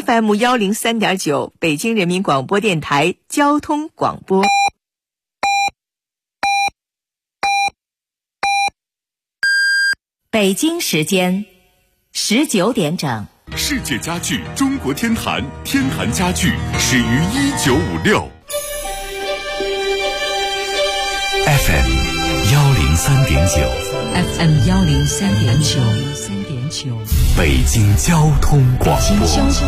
FM103.9，北京人民广播电台交通广播。北京时间19点整。 世界家具中国天坛，天坛家具始于1956。FM 103.9， 北京交通广播，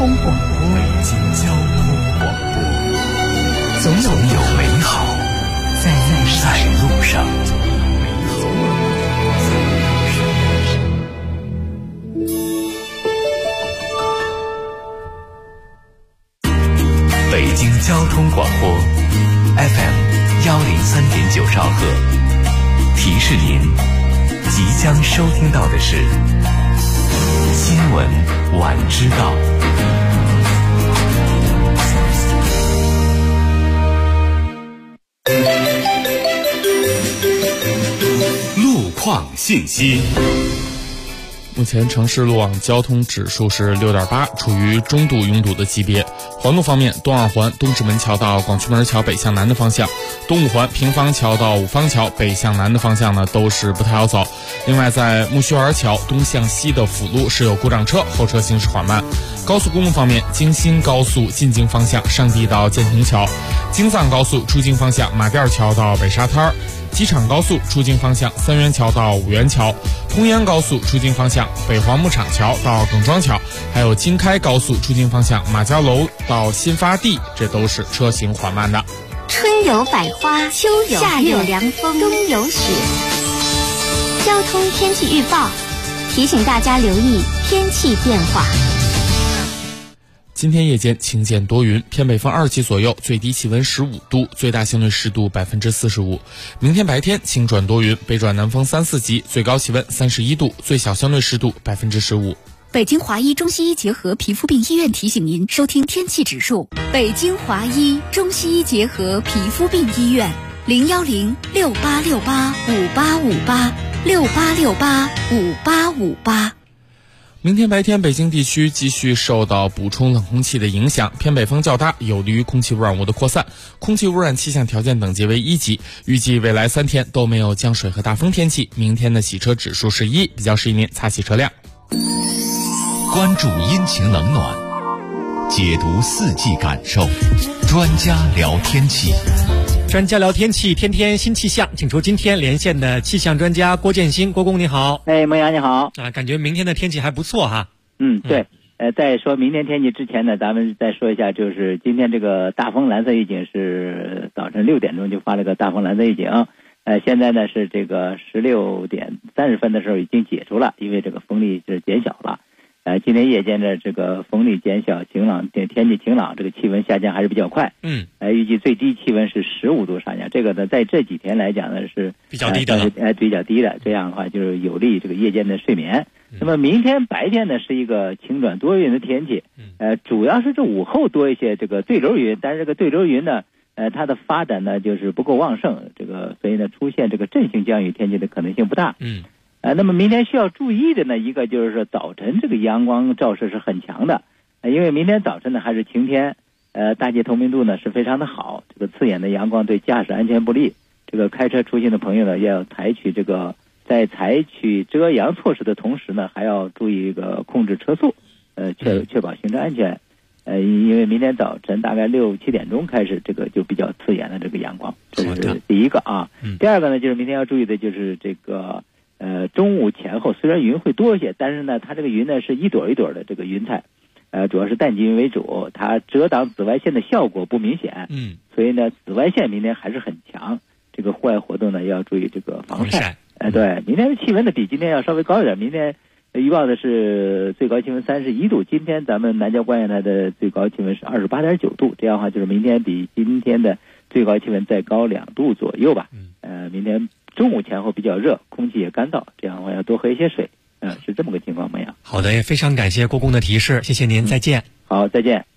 总有美好在路上。北京交通广播 FM 103.9兆赫，提示您即将收听到的是新闻晚知道。路况信息。 目前城市路网交通指数是 6.8， 处于中度拥堵的级别。环路方面，东二环东直门桥到广渠门桥北向南的方向，东五环平房桥到五方桥北向南的方向呢，都是不太好走。另外，在木樨园桥东向西的辅路是有故障车，后车行驶缓慢。高速公路方面，京新高速进京方向上地到建亭桥，京藏高速出京方向马甸桥到北沙滩，机场高速出京方向三元桥到五元桥，通烟高速出京方向北黄牧场桥到耿庄桥，还有京开高速出京方向马家楼到新发地，这都是车行缓慢的。 春有百花，秋有夏有凉风，冬有雪。交通天气预报提醒大家留意天气变化。 今天夜间晴间多云，偏北风2级左右，最低气温15度，最大相对湿度45%。明天白天晴转多云，北转南风3、4级，最高气温31度，最小相对湿度15%。 北京华医中西医结合皮肤病医院提醒您收听天气指数。北京华医中西医结合皮肤病医院，01068685858，68685858。 明天白天，北京地区继续受到补充冷空气的影响，偏北风较大，有利于空气污染物的扩散，空气污染气象条件等级为1级。预计未来3天都没有降水和大风天气。明天的洗车指数是1，比较适宜您擦洗车辆。 关注阴晴冷暖，解读四季感受，专家聊天气。 专家聊天气，天天新气象，请出今天连线的气象专家郭建新。郭工你好。 孟阳你好。 感觉明天的天气还不错哈。 对。在说明天天气之前呢，咱们再说一下，就是今天这个大风蓝色预警是早晨6点钟就发了个大风蓝色预警，现在呢是这个16点30分的时候已经解除了，因为这个风力是减小了。今天夜间的这个风力减小，晴朗，天气晴朗，这个气温下降还是比较快。预计最低气温是15度上下，这个呢在这几天来讲呢是比较低的了， 比较低的。这样的话就是有利于这个夜间的睡眠。那么明天白天呢是一个晴转多云的天气，主要是这午后多一些这个对流云，但是这个对流云呢，它的发展呢就是不够旺盛，所以呢出现这个阵性降雨天气的可能性不大。那么明天需要注意的呢，一个就是说早晨这个阳光照射是很强的，因为明天早晨呢还是晴天，大气透明度呢是非常的好，这个刺眼的阳光对驾驶安全不利，这个开车出行的朋友呢要采取在采取遮阳措施的同时呢，还要注意控制车速，确保行车安全。因为明天早晨大概6、7点钟开始，这个就比较刺眼的这个阳光，这是第一个啊。第二个呢，就是明天要注意的就是这个中午前后虽然云会多一些，但是呢它这个云呢是一朵一朵的这个云彩，主要是淡积云为主，它遮挡紫外线的效果不明显，所以呢紫外线明天还是很强，这个户外活动呢要注意这个防晒。对，明天的气温呢比今天要稍微高一点，明天预报的是最高气温31度，今天咱们南郊观园台的最高气温是28.9度，这样的话就是明天比今天的最高气温再高2度左右吧。明天中午前后比较热，空气也干燥，这样的话要多喝一些水。是这么个情况没有？ 好的，也非常感谢郭工的提示，谢谢您，再见。 好，再见。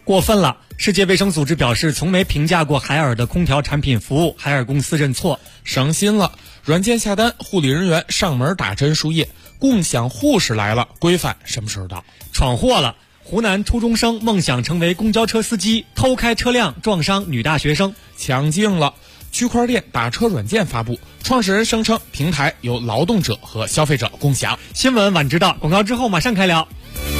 过分了。世界卫生组织表示，从没评价过海尔的空调产品服务，海尔公司认错。 省心了，软件下单，护理人员上门打针输液，共享护士来了，规范什么时候到？ 闯祸了。湖南初中生梦想成为公交车司机，偷开车辆撞伤女大学生。 抢镜了，区块链打车软件发布，创始人声称平台由劳动者和消费者共享。 新闻晚知道，广告之后马上开聊。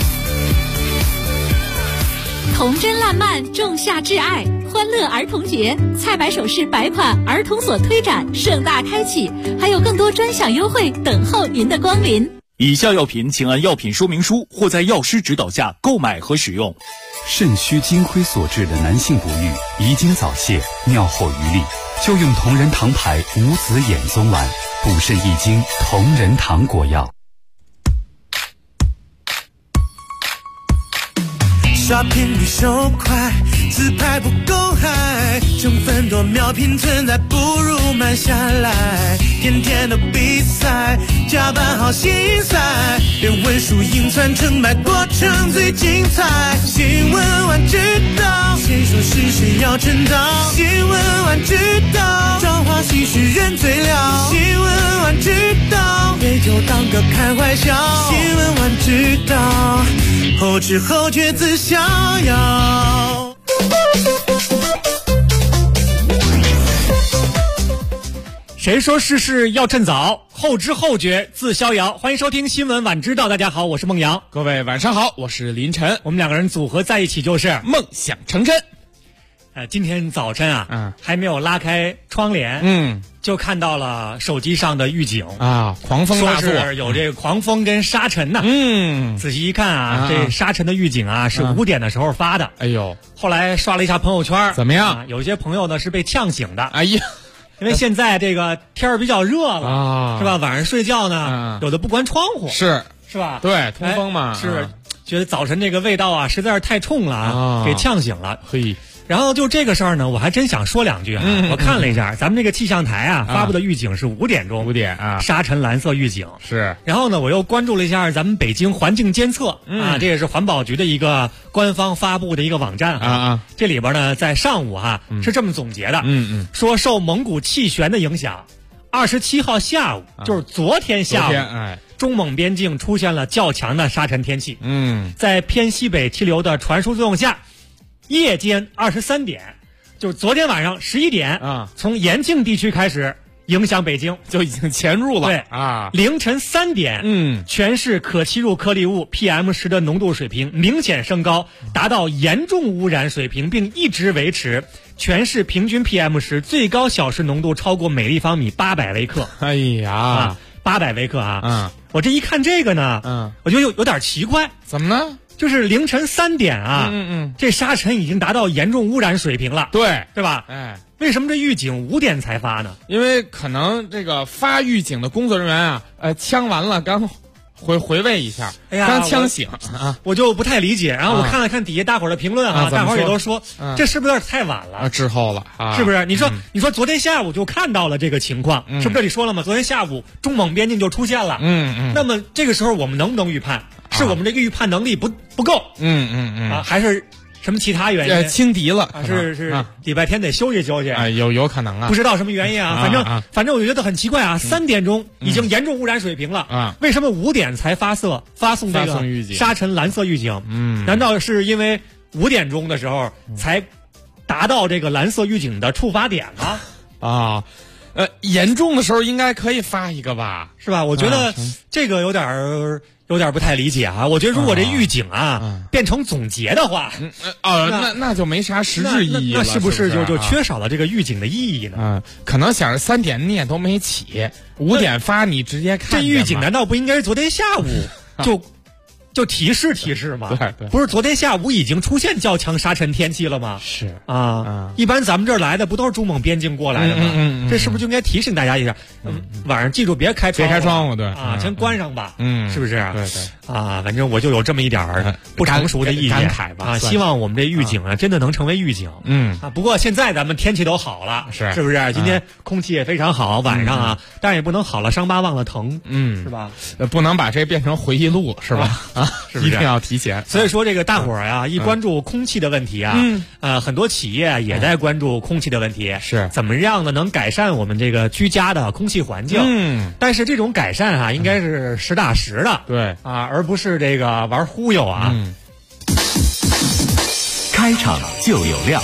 童真烂漫，仲夏挚爱，欢乐儿童节，菜百首饰百款儿童所推展盛大开启，还有更多专享优惠等候您的光临。 以下药品请按药品说明书或在药师指导下购买和使用。 肾虚精亏所致的男性不育、遗精早泄、尿后余力，就用同仁堂牌无籽眼松丸，补肾益精，同仁堂果药。 刷屏率手快，自拍不够嗨，成分多秒拼存在，不如慢下来。天天的比赛，加班好心塞，别问输赢算成败，过程最精彩。新闻晚知道，谁说是谁要称道？新闻晚知道，朝花夕拾人最了。新闻晚知道，杯酒当歌开怀笑。新闻晚知道，后知后觉自逍遥。 谁说世事要趁早，后知后觉自逍遥。欢迎收听新闻晚知道，大家好，我是孟阳。 各位晚上好，我是林晨。 我们两个人组合在一起就是梦想成真。 今天早晨啊，还没有拉开窗帘，就看到了手机上的预警啊，狂风大作， 说是有这个狂风跟沙尘呐。仔细一看啊，这沙尘的预警啊是5点的时候发的。 哎呦， 后来刷了一下朋友圈， 怎么样？ 有些朋友呢是被呛醒的。 哎呀， 因为现在这个天儿比较热了啊， 是吧？晚上睡觉呢，有的不关窗户， 是吧？ 对，通风嘛， 是觉得早晨这个味道啊实在是太冲了啊，给呛醒了。 嘿。 然后就这个事儿呢，我还真想说两句啊。我看了一下，咱们这个气象台啊发布的预警是5点钟，5 点啊， 沙尘蓝色预警是。 然后呢，我又关注了一下咱们北京环境监测啊，这也是环保局的一个官方发布的一个网站啊。这里边呢，在上午是这么总结的，说受蒙古气旋的影响，27号下午就是昨天下午，中蒙边境出现了较强的沙尘天气。在偏西北气流的传输作用下。夜间23点，就是昨天晚上11点从延庆地区开始影响北京， 就已经潜入了。 对啊， 凌晨3点，全市可吸入颗粒物 PM10的浓度水平明显升高，达到严重污染水平，并一直维持。全市平均 PM10最高小时浓度超过每立方米800微克。 哎呀 ，800微克啊！我这一看这个呢，我觉得有点奇怪， 怎么呢？ 就是凌晨3点啊，这沙尘已经达到严重污染水平了，对吧？为什么这预警5点才发呢？ 因为可能这个发预警的工作人员啊，呛完了刚回味一下，刚呛醒啊， 我就不太理解。然后我看了看底下大伙儿的评论大伙儿也都说，这是不是有点太晚了？ 滞后了是不是？你说昨天下午就看到了这个情况，是不是？这里说了吗？昨天下午中蒙边境就出现了，那么这个时候我们能不能预判？是我们这个预判能力不够，还是什么其他原因？ 轻敌了， 是礼拜天得休息休息， 有可能啊， 不知道什么原因啊，反正我觉得很奇怪啊，3点钟已经严重污染水平了，为什么5点才发送这个沙尘蓝色预警？难道是因为5点钟的时候才达到这个蓝色预警的触发点吗？ 严重的时候应该可以发一个吧， 是吧？我觉得这个有点不太理解啊！我觉得如果这预警变成总结的话， 那就没啥实质意义了， 那是不是就缺少了这个预警的意义呢？ 可能想着3点你也都没起，5点发你直接看。 这预警难道不应该是昨天下午就提示吗？ 对， 不是昨天下午已经出现较强沙尘天气了吗？ 是一般咱们这儿来的不都是中蒙边境过来的吗？这是不是就应该提醒大家一下？晚上记住别开窗户，对先关上吧，是不是？ 对反正我就有这么一点不成熟的意见吧。 希望我们这预警真的能成为预警。不过现在咱们天气都好了，是不是？今天空气也非常好，晚上但是也不能好了伤疤忘了疼，是吧？ 不能把这变成回忆录，是吧？ 是不是？ 一定要提前。 所以说这个大伙儿呀，一关注空气的问题啊，很多企业也在关注空气的问题， 是怎么样的能改善我们这个居家的空气环境。但是这种改善啊，应该是实打实的， 对啊，而不是这个玩忽悠啊。 开场就有料。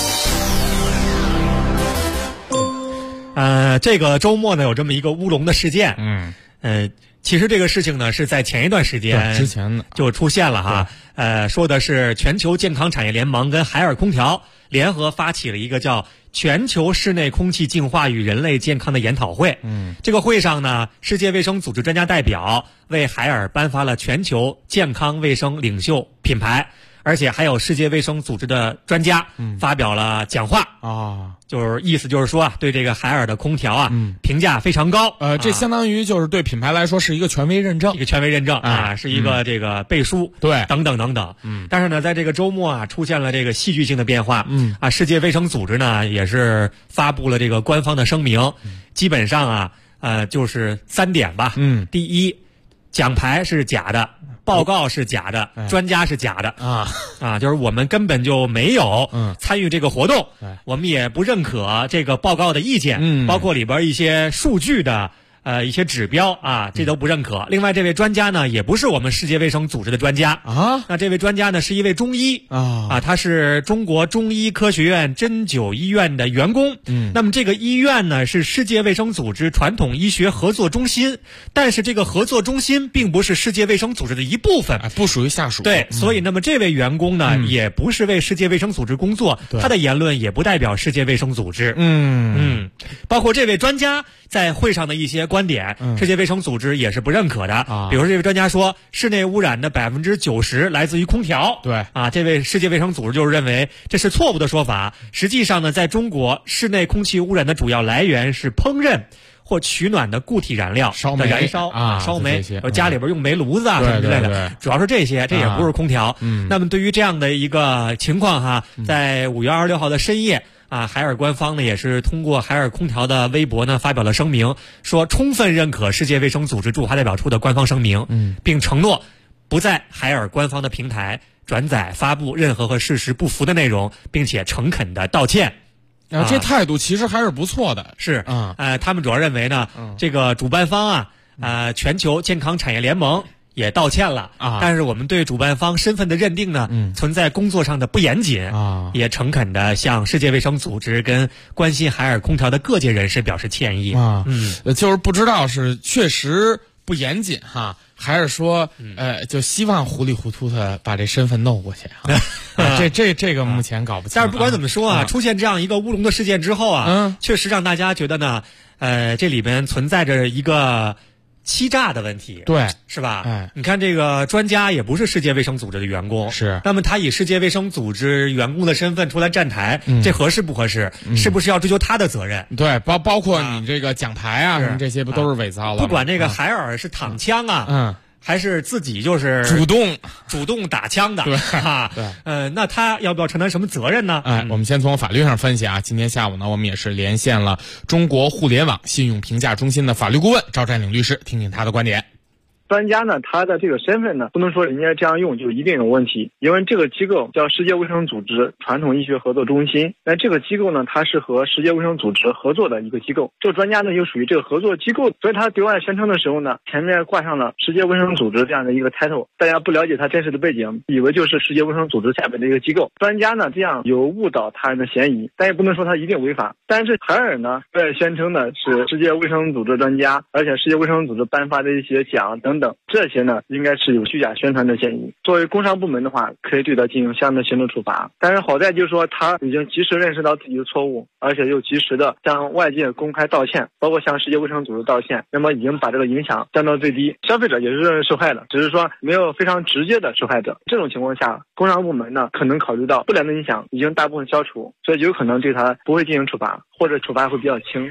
这个周末呢有这么一个乌龙的事件，其实这个事情呢是在前一段时间之前呢就出现了哈，说的是全球健康产业联盟跟海尔空调联合发起了一个叫全球室内空气净化与人类健康的研讨会。这个会上呢，世界卫生组织专家代表为海尔颁发了全球健康卫生领袖品牌，而且还有世界卫生组织的专家发表了讲话啊，就是意思就是说啊，对这个海尔的空调啊，评价非常高。 这相当于就是对品牌来说是一个权威认证， 是一个这个背书， 对， 等等等等。但是呢，在这个周末啊，出现了这个戏剧性的变化。世界卫生组织呢也是发布了这个官方的声明，基本上啊，就是3点吧。第一，奖牌是假的。报告是假的，专家是假的就是我们根本就没有参与这个活动，我们也不认可这个报告的意见，包括里边一些数据的一些指标啊，这都不认可。另外，这位专家呢，也不是我们世界卫生组织的专家啊。那这位专家呢，是一位中医他是中国中医科学院针灸医院的员工。那么这个医院呢，是世界卫生组织传统医学合作中心，但是这个合作中心并不是世界卫生组织的一部分， 不属于下属。 对，所以那么这位员工呢，也不是为世界卫生组织工作，他的言论也不代表世界卫生组织。包括这位专家在会上的一些观点，世界卫生组织也是不认可的。比如说这位专家说，室内污染的90%来自于空调。 对这位世界卫生组织就是认为这是错误的说法。实际上呢，在中国，室内空气污染的主要来源是烹饪或取暖的固体燃料的燃烧烧煤，家里边用煤炉子什么之类的，主要是这些，这也不是空调。那么对于这样的一个情况在5月26号的深夜海尔官方呢也是通过海尔空调的微博呢发表了声明，说充分认可世界卫生组织驻华代表处的官方声明，并承诺不在海尔官方的平台转载发布任何和事实不符的内容，并且诚恳的道歉。 这态度其实还是不错的。 是他们主要认为呢，这个主办方全球健康产业联盟也道歉了但是我们对主办方身份的认定呢，存在工作上的不严谨也诚恳的向世界卫生组织跟关心海尔空调的各界人士表示歉意就是不知道是确实不严谨还是说就希望糊里糊涂的把这身份弄过去这个目前搞不清。 但是不管怎么说出现这样一个乌龙的事件之后确实让大家觉得呢这里边存在着一个欺诈的问题， 对， 是吧？你看这个专家也不是世界卫生组织的员工， 是。 那么他以世界卫生组织员工的身份出来站台，这合适不合适？是不是要追究他的责任？ 对，包括你这个奖牌什么这些不都是伪造了？ 不管这个海尔是躺枪还是自己就是主动打枪的， 对那他要不要承担什么责任呢？ 我们先从法律上分析今天下午呢，我们也是连线了中国互联网信用评价中心的法律顾问赵占领律师，听听他的观点。 专家呢，他的这个身份呢，不能说人家这样用就一定有问题，因为这个机构叫世界卫生组织传统医学合作中心，那这个机构呢，它是和世界卫生组织合作的一个机构，这个专家呢又属于这个合作机构，所以他对外宣称的时候呢，前面挂上了世界卫生组织这样的一个 title， 大家不了解他真实的背景，以为就是世界卫生组织下边的一个机构，专家呢这样有误导他人的嫌疑，但也不能说他一定违法。但是海尔呢，宣称的是世界卫生组织专家，而且世界卫生组织颁发的一些奖等等，这些呢应该是有虚假宣传的嫌疑。作为工商部门的话，可以对他进行相应的行政处罚。但是好在就是说他已经及时认识到自己的错误，而且又及时的向外界公开道歉，包括向世界卫生组织道歉，那么已经把这个影响降到最低，消费者也是受害的，只是说没有非常直接的受害者。这种情况下，工商部门呢可能考虑到不良的影响已经大部分消除，所以有可能对他不会进行处罚，或者处罚会比较轻。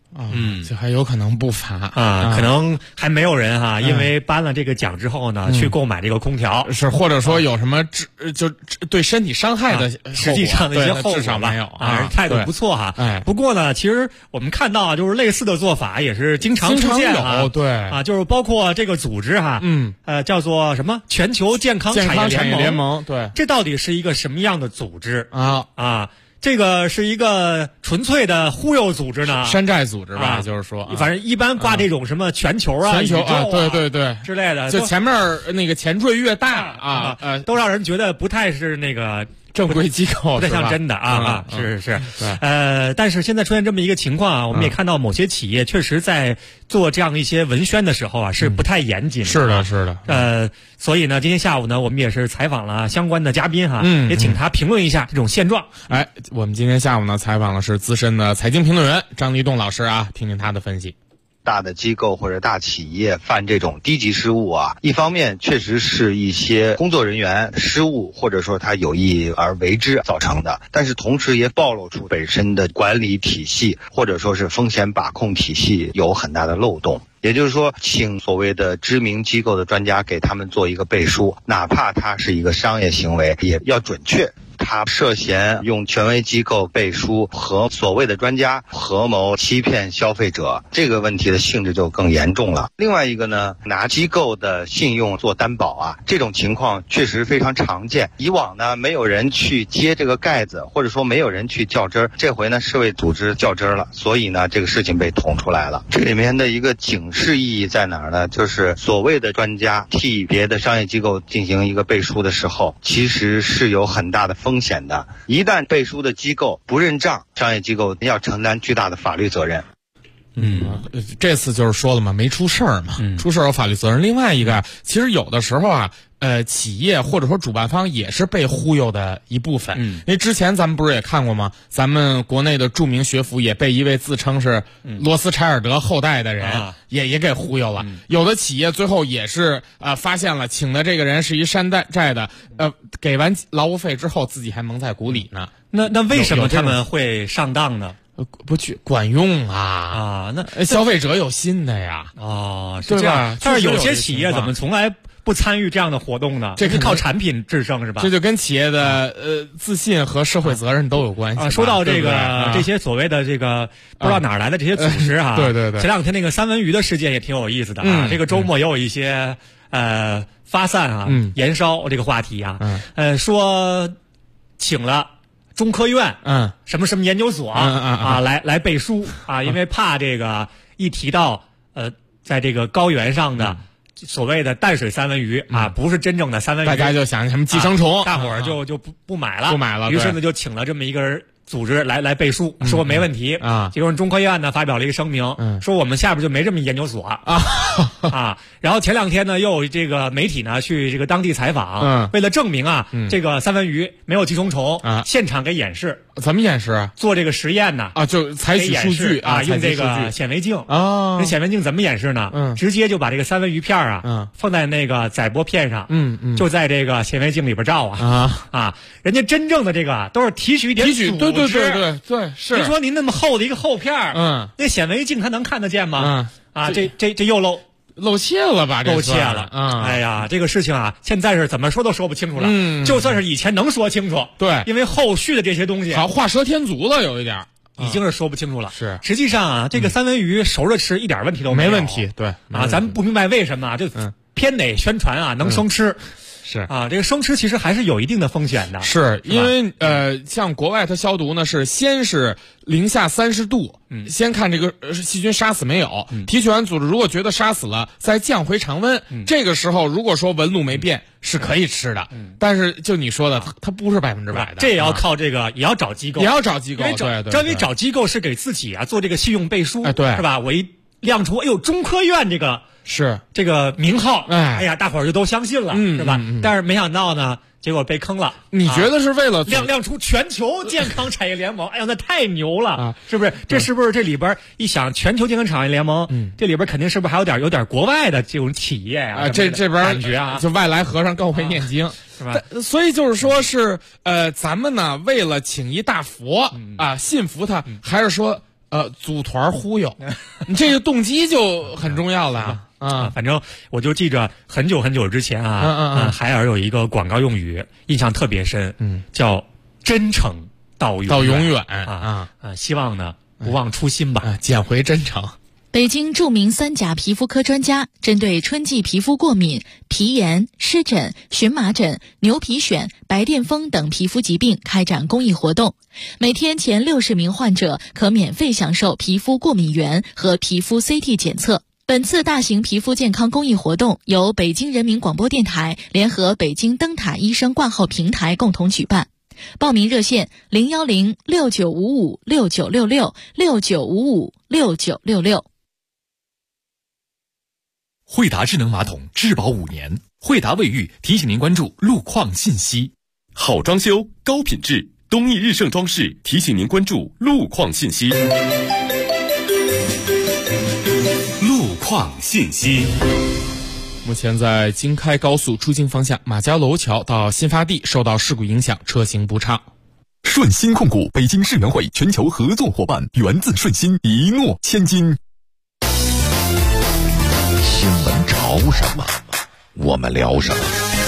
这还有可能不罚啊，可能还没有人哈，因为颁了这个奖之后呢，去购买这个空调， 是或者说有什么就对身体伤害的实际上的一些后果至少没有态度不错哈。不过呢，其实我们看到啊，就是类似的做法也是经常出现有，对啊， 就是包括这个组织哈，叫做什么全球健康产业联盟， 对， 这到底是一个什么样的组织啊？ 这个是一个纯粹的忽悠组织呢， 山寨组织吧，就是说， 反正一般挂这种什么全球啊、 宇宙啊，对之类的， 就前面那个前缀越大都让人觉得不太是那个正规机构， 不太像真的啊，是，但是现在出现这么一个情况啊，我们也看到某些企业确实在做这样一些文宣的时候啊，是不太严谨的，是的， 所以呢，今天下午呢，我们也是采访了相关的嘉宾哈，也请他评论一下这种现状。 我们今天下午呢，采访的是资深的财经评论员张立栋老师啊，听听他的分析。 大的机构或者大企业犯这种低级失误啊，一方面确实是一些工作人员失误，或者说他有意而为之造成的，但是同时也暴露出本身的管理体系或者说是风险把控体系有很大的漏洞。也就是说，请所谓的知名机构的专家给他们做一个背书，哪怕它是一个商业行为，也要准确。他涉嫌用权威机构背书和所谓的专家合谋欺骗消费者，这个问题的性质就更严重了。另外一个呢，拿机构的信用做担保啊，这种情况确实非常常见。以往呢，没有人去揭这个盖子，或者说没有人去较真儿，这回呢，世卫组织较真儿了，所以呢，这个事情被捅出来了。这里面的一个警示意义在哪儿呢？就是所谓的专家替别的商业机构进行一个背书的时候，其实是有很大的风险的。一旦背书的机构不认账，商业机构要承担巨大的法律责任。 这次就是说了嘛，没出事儿嘛，出事儿有法律责任。另外一个，其实有的时候啊，企业或者说主办方也是被忽悠的一部分。因为之前咱们不是也看过吗？咱们国内的著名学府也被一位自称是罗斯柴尔德后代的人也给忽悠了。有的企业最后也是发现了请的这个人是一山寨的，给完劳务费之后自己还蒙在鼓里呢。 那为什么他们会上当呢？ 不去管用那消费者有信的呀是这样。但是有些企业怎么从来不参与这样的活动呢？这是靠产品制胜是吧？ 这就跟企业的自信和社会责任都有关系说到这个这些所谓的这个不知道哪儿来的这些组织啊， 对， 前两天那个三文鱼的事件也挺有意思的这个周末也有一些发散延烧这个话题说请了中科院什么什么研究所来背书因为怕这个一提到在这个高原上的所谓的淡水三文鱼不是真正的三文鱼， 大家就想什么寄生虫， 大伙儿就不买了，于是呢就请了这么一个组织来背书，说没问题结果中科院呢发表了一个声明，说我们下边就没这么一研究所然后前两天呢又有这个媒体呢去这个当地采访，为了证明这个三文鱼没有寄生虫现场给演示。 怎么演示？ 做这个实验呢就采取数据用这个显微镜那显微镜怎么演示呢？直接就把这个三文鱼片放在那个载玻片上就在这个显微镜里边照人家真正的这个都是提取一点组织， 对是。 您说您那么厚的一个厚片那显微镜它能看得见吗？这又露怯了吧？露怯了哎呀，这个事情现在是怎么说都说不清楚了。就算是以前能说清楚， 对， 因为后续的这些东西好画蛇添足了，有一点已经是说不清楚了。 是， 实际上这个三文鱼熟着吃一点问题都没问题。对咱们不明白为什么就偏得宣传能生吃。 是这个生吃其实还是有一定的风险的。 是因为像国外它消毒呢是先是零下30度，先看这个细菌杀死没有，提取完组织如果觉得杀死了，再降回常温，这个时候如果说纹路没变是可以吃的。但是就你说的，它不是100%的， 这也要靠这个，也要找机构， 对， 因为找机构是给自己做这个信用背书， 对， 是吧？我一亮出中科院这个。 是这个名号，哎呀，大伙儿就都相信了，是吧？但是没想到呢，结果被坑了。 你觉得是为了亮出全球健康产业联盟？哎呀，那太牛了，是不是？这是不是这里边一想全球健康产业联盟？这里边肯定是不是还有点国外的这种企业这边感觉就外来和尚更会念经。 是吧？ 所以就是说是咱们呢为了请一大佛信服他，还是说组团忽悠，你这个动机就很重要了啊。 反正我就记着很久很久之前海尔有一个广告用语印象特别深，叫真诚到永远希望呢不忘初心吧， 捡回真诚。 北京著名3甲皮肤科专家针对春季皮肤过敏、皮炎、湿疹、荨麻疹、牛皮癣、白癜风等皮肤疾病开展公益活动，每天前60名患者可免费享受皮肤过敏原和皮肤 CT 检测。本次大型皮肤健康公益活动由北京人民广播电台联合北京灯塔医生挂号平台共同举办。报名热线010-6955-6966，6955-6966。 惠达智能马桶质保5年，惠达卫浴提醒您关注路况信息。 好装修高品质，东义日盛装饰提醒您关注路况信息。路况信息。 目前在京开高速出京方向马家楼桥到新发地受到事故影响，车行不畅。 顺鑫控股北京世园会全球合作伙伴，源自顺鑫，一诺千金。 新闻潮什么，我们聊什么。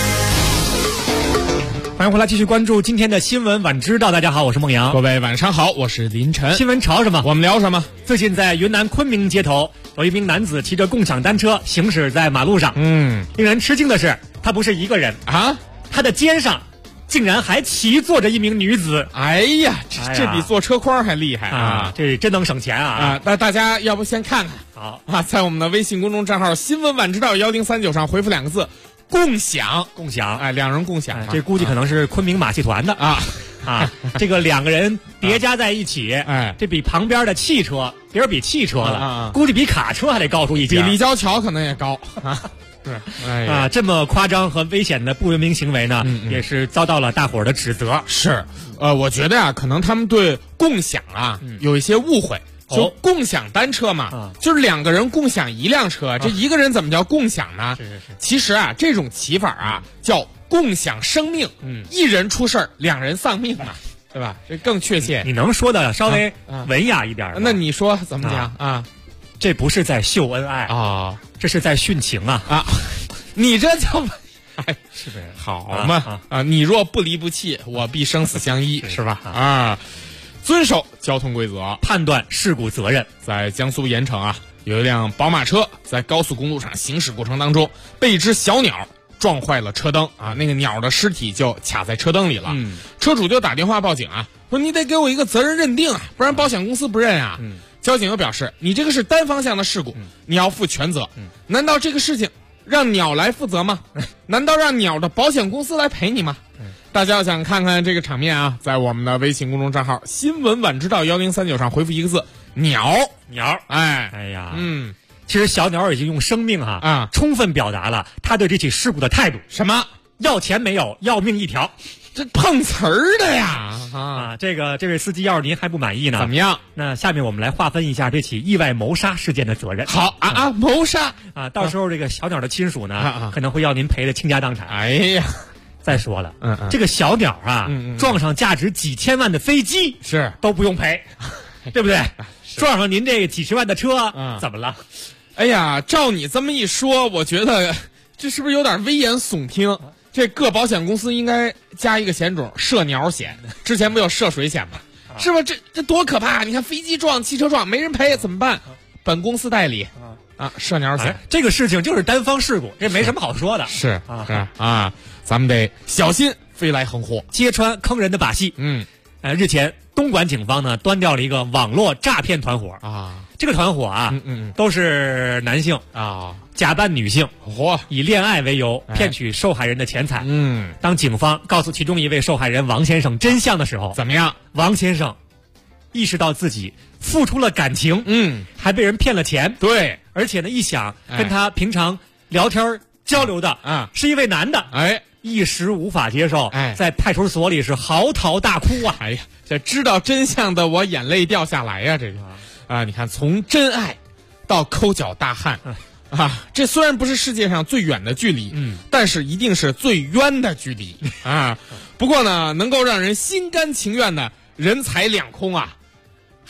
欢迎回来，继续关注今天的新闻晚知道。大家好，我是孟阳。 各位晚上好，我是林晨。 新闻潮什么， 我们聊什么。 最近在云南昆明街头，有一名男子骑着共享单车行驶在马路上。令人吃惊的是，他不是一个人啊，他的肩上竟然还骑坐着一名女子。 哎呀，这比坐车筐还厉害啊！这真能省钱啊！ 那大家要不先看看好啊，在我们的微信公众账号新闻晚知道1039上回复2个字共享，哎，两人共享， 这估计可能是昆明马戏团的这个2个人叠加在一起，这比旁边的汽车，别人比汽车了，估计比卡车还得高出一截， 比立交桥可能也高是这么夸张和危险的不文明行为呢，也是遭到了大伙儿的指责。 是，我觉得呀，可能他们对共享有一些误会。就共享单车嘛，就是2个人共享一辆车，这一个人怎么叫共享呢？ 是。 其实这种骑法叫共享生命，一人出事儿，2人丧命嘛，对吧？这更确切。 你能说的稍微文雅一点吗？ 那你说怎么讲啊？ 这不是在秀恩爱啊， 这是在殉情啊！ 你这叫是不是好嘛？你若不离不弃，我必生死相依，是吧？遵守交通规则， 判断事故责任。 在江苏盐城有一辆宝马车在高速公路上行驶过程当中，被一只小鸟撞坏了车灯那个鸟的尸体就卡在车灯里了。车主就打电话报警说你得给我一个责任认定不然保险公司不认交警又表示你这个是单方向的事故，你要负全责。难道这个事情让鸟来负责吗？难道让鸟的保险公司来赔你吗？大家要想看看这个场面在我们的微信公众账号新闻晚知道1039上回复1个字鸟。 哎呀，其实小鸟已经用生命充分表达了他对这起事故的态度。 什么？ 要钱没有，要命一条。 这碰瓷儿的呀！ 这位司机要是您还不满意呢， 怎么样？ 那下面我们来划分一下这起意外谋杀事件的责任。 好谋杀到时候这个小鸟的亲属呢，可能会要您赔的倾家荡产。 哎呀！ 再说了，这个小鸟撞上价值几千万的飞机是都不用赔，对不对？撞上您这个几十万的车，怎么了？ 哎呀，照你这么一说，我觉得这是不是有点危言耸听？这各保险公司应该加一个险种，涉鸟险。之前不有涉水险吗？是吧？这多可怕！你看飞机撞、汽车撞，没人赔怎么办？本公司代理涉鸟险。 这个事情就是单方事故，这没什么好说的。 是咱们得小心飞来横祸， 揭穿坑人的把戏。日前东莞警方呢端掉了一个网络诈骗团伙这个团伙都是男性假扮女性，以恋爱为由骗取受害人的钱财。当警方告诉其中一位受害人王先生真相的时候， 怎么样？ 王先生意识到自己付出了感情，还被人骗了钱。 对， 而且呢，一想跟他平常聊天交流的是一位男的，一时无法接受，在派出所里是嚎啕大哭哎呀，这知道真相的我眼泪掉下来呀！这个你看，从真爱到抠脚大汉这虽然不是世界上最远的距离，但是一定是最冤的距离不过呢，能够让人心甘情愿的人财两空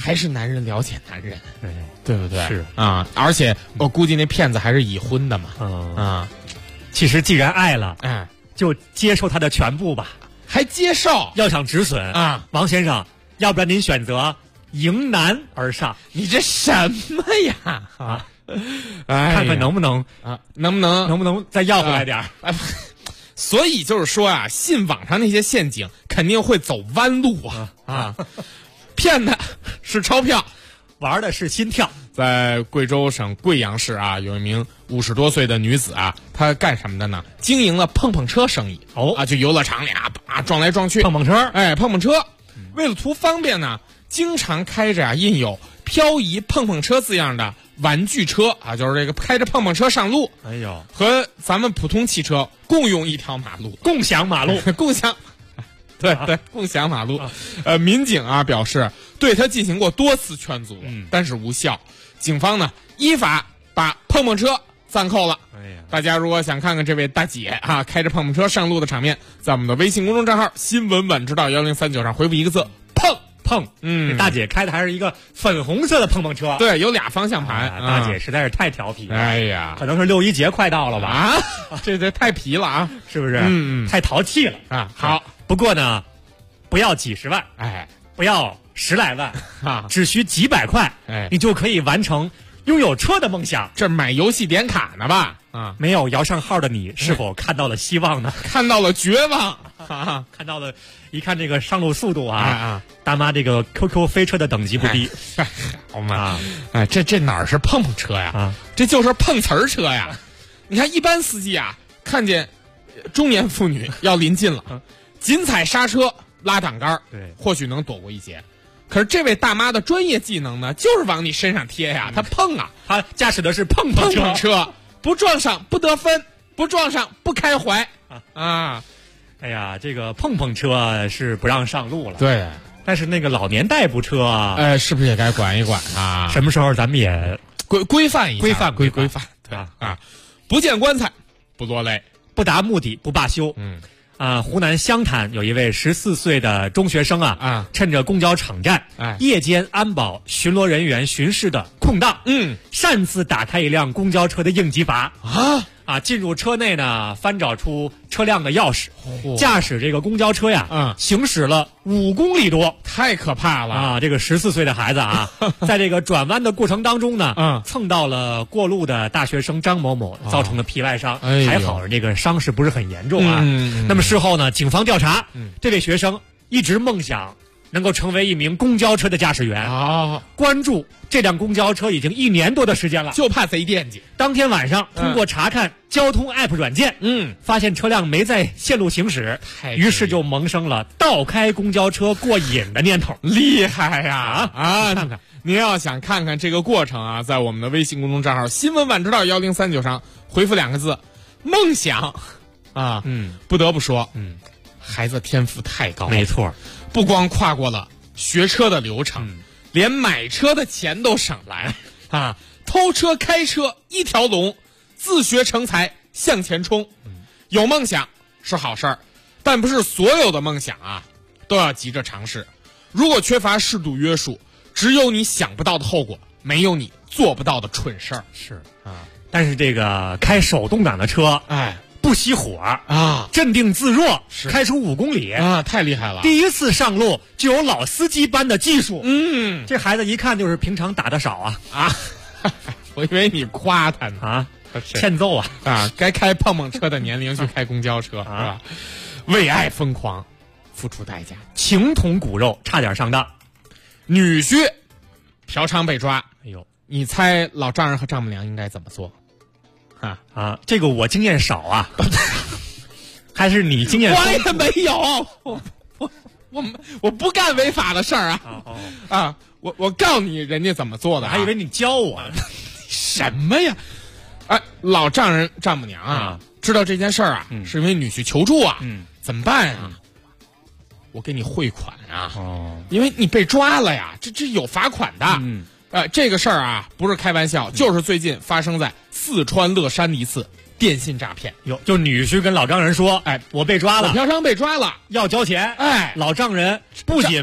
还是男人了解男人，对不对？ 是啊，而且我估计那骗子还是已婚的嘛。 其实既然爱了，就接受他的全部吧。 还接受？ 要想止损啊，王先生，要不然您选择迎难而上。 你这什么呀？ 看看能不能能不能再要回来点儿？ 所以就是说啊，信网上那些陷阱肯定会走弯路骗的是钞票， 玩的是心跳。 在贵州省贵阳市啊，有一名50多岁的女子啊，她干什么的呢？经营了碰碰车生意。就游乐场里撞来撞去， 碰碰车。 碰碰车。为了图方便呢，经常开着印有漂移碰碰车字样的玩具车就是这个开着碰碰车上路。 哎呦， 和咱们普通汽车共用一条马路， 共享马路， 共享。对，共享马路。民警表示对他进行过多次劝阻，但是无效。警方呢依法把碰碰车暂扣了。大家如果想看看这位大姐开着碰碰车上路的场面，在我们的微信公众账号新闻晚知道1039上回复一个字碰。 这大姐开的还是一个粉红色的碰碰车， 对，有俩方向盘。 大姐实在是太调皮了。 哎呀， 可能是6·1节快到了吧？ 这太皮了是不是？太淘气了好， 不过呢，不要几十万，不要10来万只需几百块，你就可以完成拥有车的梦想。 这买游戏点卡呢吧？ 没有摇上号的你，是否看到了希望呢？ 看到了绝望看到了，一看这个上路速度大妈这个 QQ 飞车的等级不低。 好嘛，这哪是碰碰车呀？这就是碰瓷儿车呀！你看一般司机看见中年妇女要临近了，紧踩刹车拉挡杆，或许能躲过一劫。可是这位大妈的专业技能呢，就是往你身上贴她碰她驾驶的是碰碰车，不撞上不得分，不撞上不开怀哎呀，这个碰碰车是不让上路了。 对， 但是那个老年代步车是不是也该管一管什么时候咱们也规范一下，规范。 对不见棺材不落泪， 不达目的不罢休。湖南湘潭有一位14岁的中学生趁着公交场站夜间安保巡逻人员巡视的空档，擅自打开一辆公交车的应急阀进入车内呢，翻找出车辆的钥匙，驾驶这个公交车行驶了5公里多， 太可怕了这个14岁的孩子在这个转弯的过程当中呢，蹭到了过路的大学生张某某，造成了皮外伤，还好这个伤势不是很严重那么事后呢，警方调查，这位学生一直梦想能够成为一名公交车的驾驶员关注这辆公交车已经1年多的时间了， 就怕贼惦记。 当天晚上通过查看交通 App 软件，发现车辆没在线路行驶，于是就萌生了盗开公交车过瘾的念头。 厉害呀！看看，您要想看看这个过程在我们的微信公众账号新闻晚知道1039上回复2个字梦想不得不说孩子天赋太高了， 没错， 不光跨过了学车的流程，连买车的钱都省来偷车开车一条龙，自学成才向前冲。有梦想是好事儿，但不是所有的梦想都要急着尝试。如果缺乏适度约束，只有你想不到的后果，没有你做不到的蠢事儿。 是但是这个开手动挡的车不熄火镇定自若，开出5公里太厉害了！ 第一次上路就有老司机般的技术，这孩子一看就是平常打的少我以为你夸他呢欠揍该开碰碰车的年龄去开公交车是吧？为爱疯狂，付出代价， 情同骨肉，差点上当。 女婿嫖娼被抓， 哎呦， 你猜老丈人和丈母娘应该怎么做？ 这个我经验少还是你经验？ 我也没有，我不干违法的事儿我告诉你人家怎么做的， 还以为你教我什么呀？老丈人丈母娘知道这件事儿是因为女婿求助怎么办我给你汇款因为你被抓了呀，这有罚款的。这个事儿不是开玩笑，就是最近发生在四川乐山的一次电信诈骗。 就女婿跟老丈人说，我被抓了， 我嫖娼被抓了， 要交钱。老丈人不仅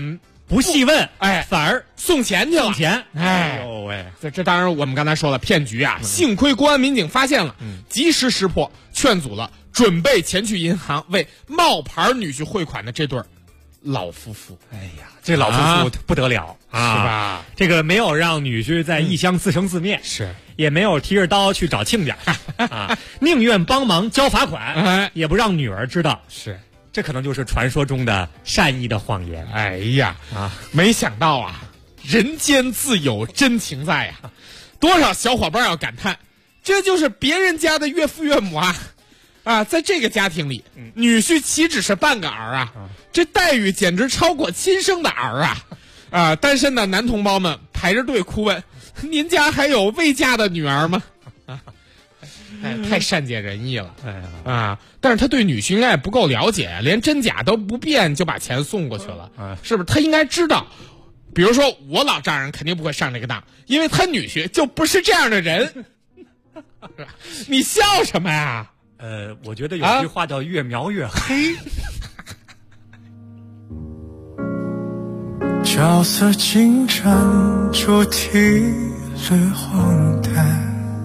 不细问， 反而送钱去了。 送钱， 哎呦喂，这当然我们刚才说了骗局啊，幸亏公安民警发现了，及时识破，劝阻了准备前去银行为冒牌女婿汇款的这对老夫妇。 哎呀，这老夫妇不得了啊， 是吧？ 这个没有让女婿在异乡自生自灭， 是， 也没有提着刀去找亲家啊，宁愿帮忙交罚款，也不让女儿知道。 是。 这可能就是传说中的善意的谎言。 哎呀没想到啊，人间自有真情在呀！多少小伙伴要感叹，这就是别人家的岳父岳母啊！在这个家庭里，女婿岂止是半个儿啊，这待遇简直超过亲生的儿啊！单身的男同胞们排着队哭问：您家还有未嫁的女儿吗？太善解人意了，但是他对女婿应该也不够了解，连真假都不辨就把钱送过去了，是不是？他应该知道，比如说我老丈人肯定不会上这个当，因为他女婿就不是这样的人。你笑什么呀？ 我觉得有句话叫越描越黑。 角色进展，主题略荒诞。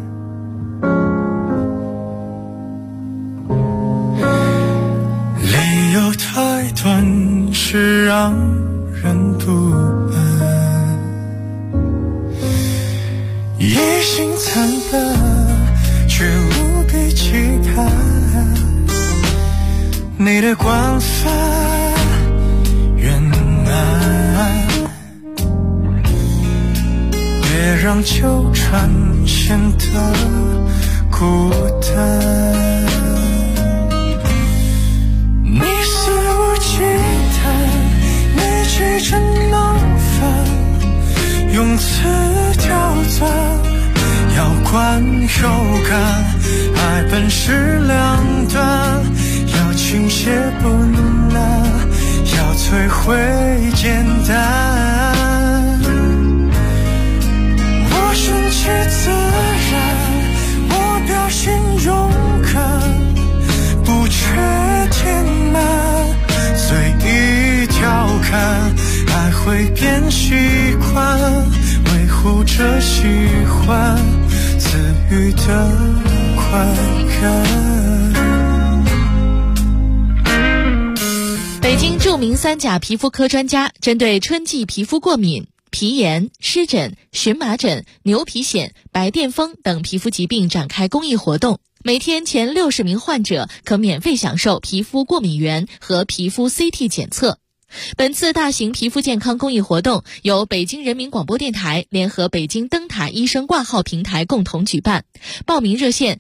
理由太短，是让人不安。野心惨淡，却无比期盼。你的惯犯冤难，别让纠缠显得孤单。你肆无忌惮，你举着闹翻，用词刁钻，要观有感，爱本是两端，要倾斜不难，要摧毁简单。我顺其自然，我表现勇敢，不缺填满，随意调侃，爱会变习惯，维护着喜欢，赐予的快感。 北京著名3甲皮肤科专家针对春季皮肤过敏、皮炎、湿疹、荨麻疹、牛皮癣、白癜风等皮肤疾病展开公益活动，每天前60名患者可免费享受皮肤过敏原和皮肤 CT 检测。本次大型皮肤健康公益活动由北京人民广播电台联合北京灯塔医生挂号平台共同举办，报名热线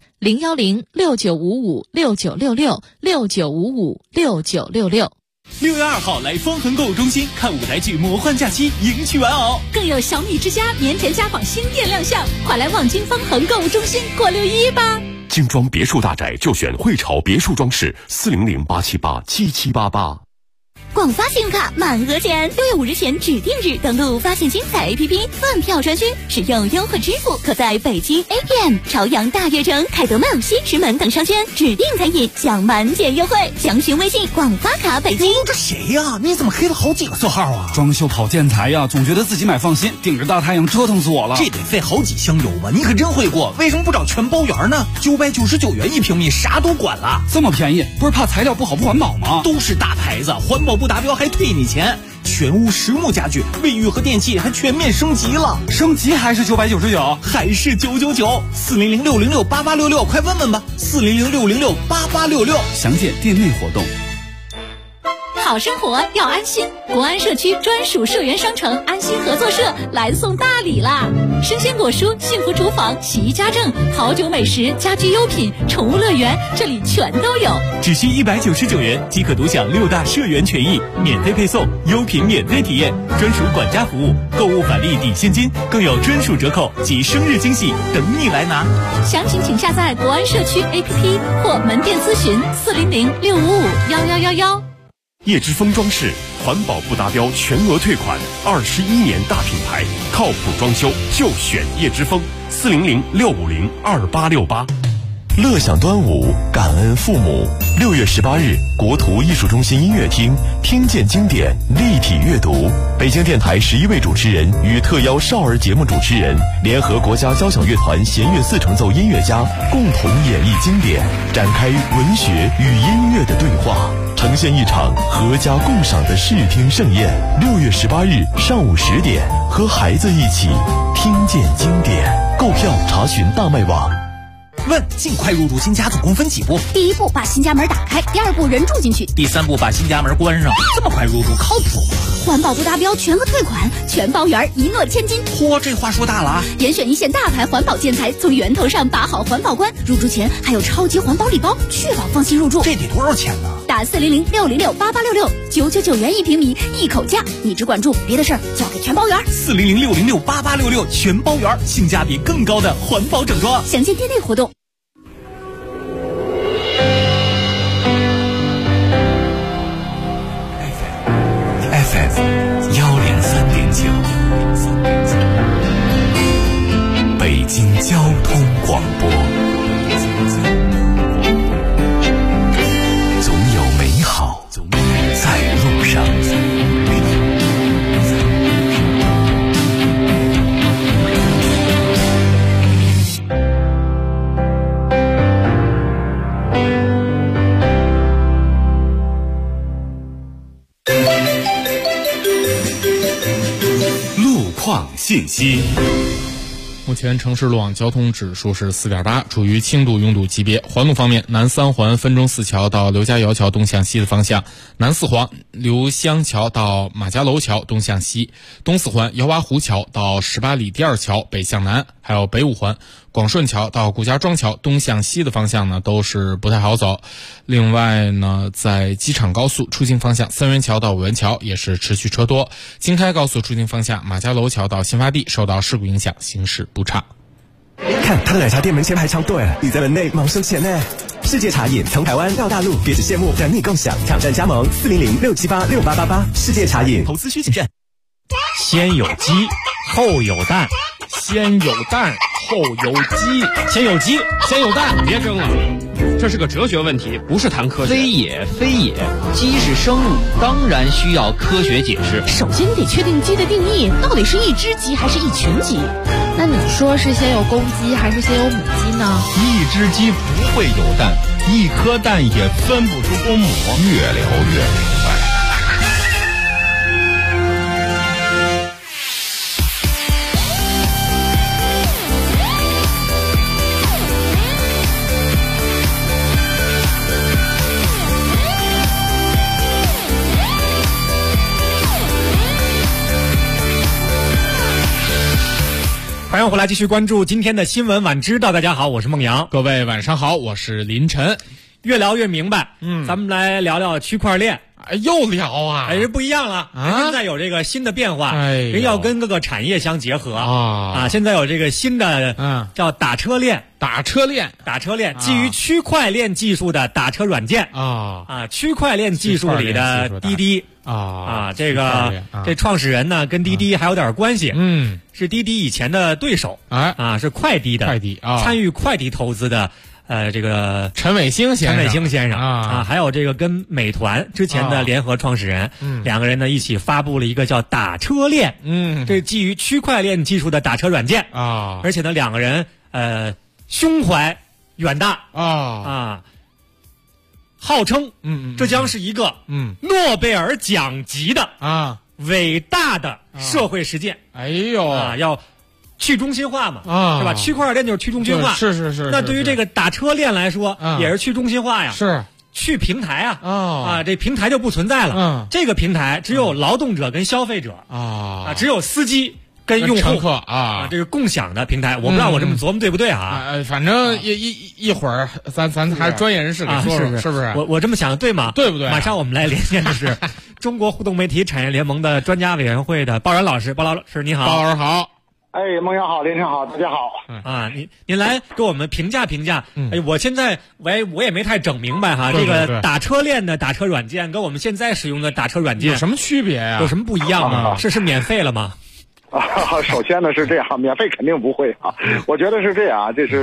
010-6955-6966，6955-6966。 6月2号来方恒购物中心看舞台剧《魔幻假期》，迎娶玩偶， 更有小米之家年前家纺新店亮相，快来望京方恒购物中心过6·1吧！ 精装别墅大宅就选汇潮别墅装饰，400-878-7788。 广发信用卡满额钱，6月5日前指定日登录发现精彩 APP 饭票专区，使用优惠支付，可在北京 APM、朝阳大悦城、凯德曼、西直门等商圈指定餐饮享满减优惠。详询微信广发卡北京。 这谁呀？你怎么黑了好几个色号啊？ 装修跑建材呀，总觉得自己买放心，顶着大太阳折腾死我了。 这得费好几箱油吧？你可真会过，为什么不找全包圆呢？999元1平米，啥都管了。 这么便宜，不是怕材料不好不环保吗？ 都是大牌子，环保不达标还退你钱。全屋实木家具、卫浴和电器还全面升级了， 升级还是999， 还是999，400-606-8866，快问问吧，400-606-8866， 详见店内活动。 好生活要安心，国安社区专属社员商城安心合作社来送大礼啦！生鲜果蔬、幸福厨房、洗衣家政、好酒美食、家居优品、宠物乐园，这里全都有。 只需199元即可独享6大社员权益，免费配送，优品免费体验，专属管家服务，购物返利抵现金，更有专属折扣及生日惊喜等你来拿。 详情请下载国安社区 APP 或门店咨询400-655-1111。 叶之峰装饰，环保不达标全额退款，21年大品牌，靠谱装修就选叶之峰，400-650-2868。 乐享端午，感恩父母。6月18日，国图艺术中心音乐厅听见经典立体阅读，北京电台11位主持人与特邀少儿节目主持人联合国家交响乐团弦乐4重奏音乐家共同演绎经典，展开文学与音乐的对话，呈现一场合家共赏的视听盛宴。6月18日上午10点，和孩子一起听见经典。购票查询大麦网。 问：尽快入住新家总共分几步？ 第一步把新家门打开，第二步人住进去， 第三步把新家门关上。这么快入住靠谱吗？ 环保不达标全额退款，全包圆，一诺千金。 嚯，这话说大了啊！ 严选一线大牌环保建材，从源头上把好环保关。入住前还有超级环保礼包，确保放心入住。 这得多少钱呢？ 打400-606-8866，999元1平米，一口价。你只管住，别的事儿交给全包圆。 400-606-8866，全包圆，性价比更高的环保整装。 详见店内活动。 FM 103.9，北京交通广播。总有美好在路上。信息。 目前城市路网交通指数是4.8，处于轻度拥堵级别。环路方面，南三环分钟寺桥到刘家窑桥东向西的方向，南四环刘香桥到马家楼桥东向西，东四环姚洼湖桥到18里第二桥北向南，还有北五环广顺桥到顾家庄桥东向西的方向呢，都是不太好走。另外呢，在机场高速出境方向，三元桥到五元桥也是持续车多。京开高速出境方向，马家楼桥到新发地受到事故影响，行驶不畅。 看他的奶茶店门前排长队，你在门内忙收钱呢。世界茶饮从台湾到大陆，别只羡慕，等你共享，挑战加盟400-678-6888。世界茶饮，投资需谨慎。 先有鸡，后有蛋， 先有蛋，后有鸡， 先有鸡， 先有蛋。别争了，这是个哲学问题，不是谈科学。 非也，非也，鸡是生物，当然需要科学解释。 首先你得确定鸡的定义，到底是一只鸡还是一群鸡？那你说是先有公鸡还是先有母鸡呢？ 一只鸡不会有蛋，一颗蛋也分不出公母。越聊越明白。 欢迎回来，继续关注今天的新闻晚知道。大家好，我是孟阳。 各位晚上好，我是林晨。 越聊越明白，咱们来聊聊区块链。 又聊啊！ 这不一样了现在有这个新的变化，人要跟各个产业相结合现在有这个新的叫打车链， 打车链， 基于区块链技术的打车软件区块链技术里的滴滴这个这创始人呢跟滴滴还有点关系，是滴滴以前的对手是快滴参与快滴投资的。这个陈伟星先生还有这个跟美团之前的联合创始人，两个人呢一起发布了一个叫打车链，这是基于区块链技术的打车软件而且呢两个人胸怀远大号称这将是一个诺贝尔奖级的伟大的社会实践。要去中心化嘛是吧？区块链就是去中心化， 是。 那对于这个打车链来说，也是去中心化呀， 是去平台这平台就不存在了。这个平台只有劳动者跟消费者只有司机跟用户乘客这个共享的平台。我不知道我这么琢磨对不对反正一会儿咱还是专业人士给说说，是不是？ 我这么想对吗？ 对不对？ 马上我们来连线的是中国互动媒体产业联盟的专家委员会的鲍然老师。鲍老师你好。 鲍老师好。 孟阳好，林晨好，大家好。 您来给我们评价评价。我现在我也没太整明白这个打车链的打车软件跟我们现在使用的打车软件有什么区别呀？ 有什么不一样吗？是免费了吗？ 首先呢是这样，免费肯定不会我觉得是这样，这是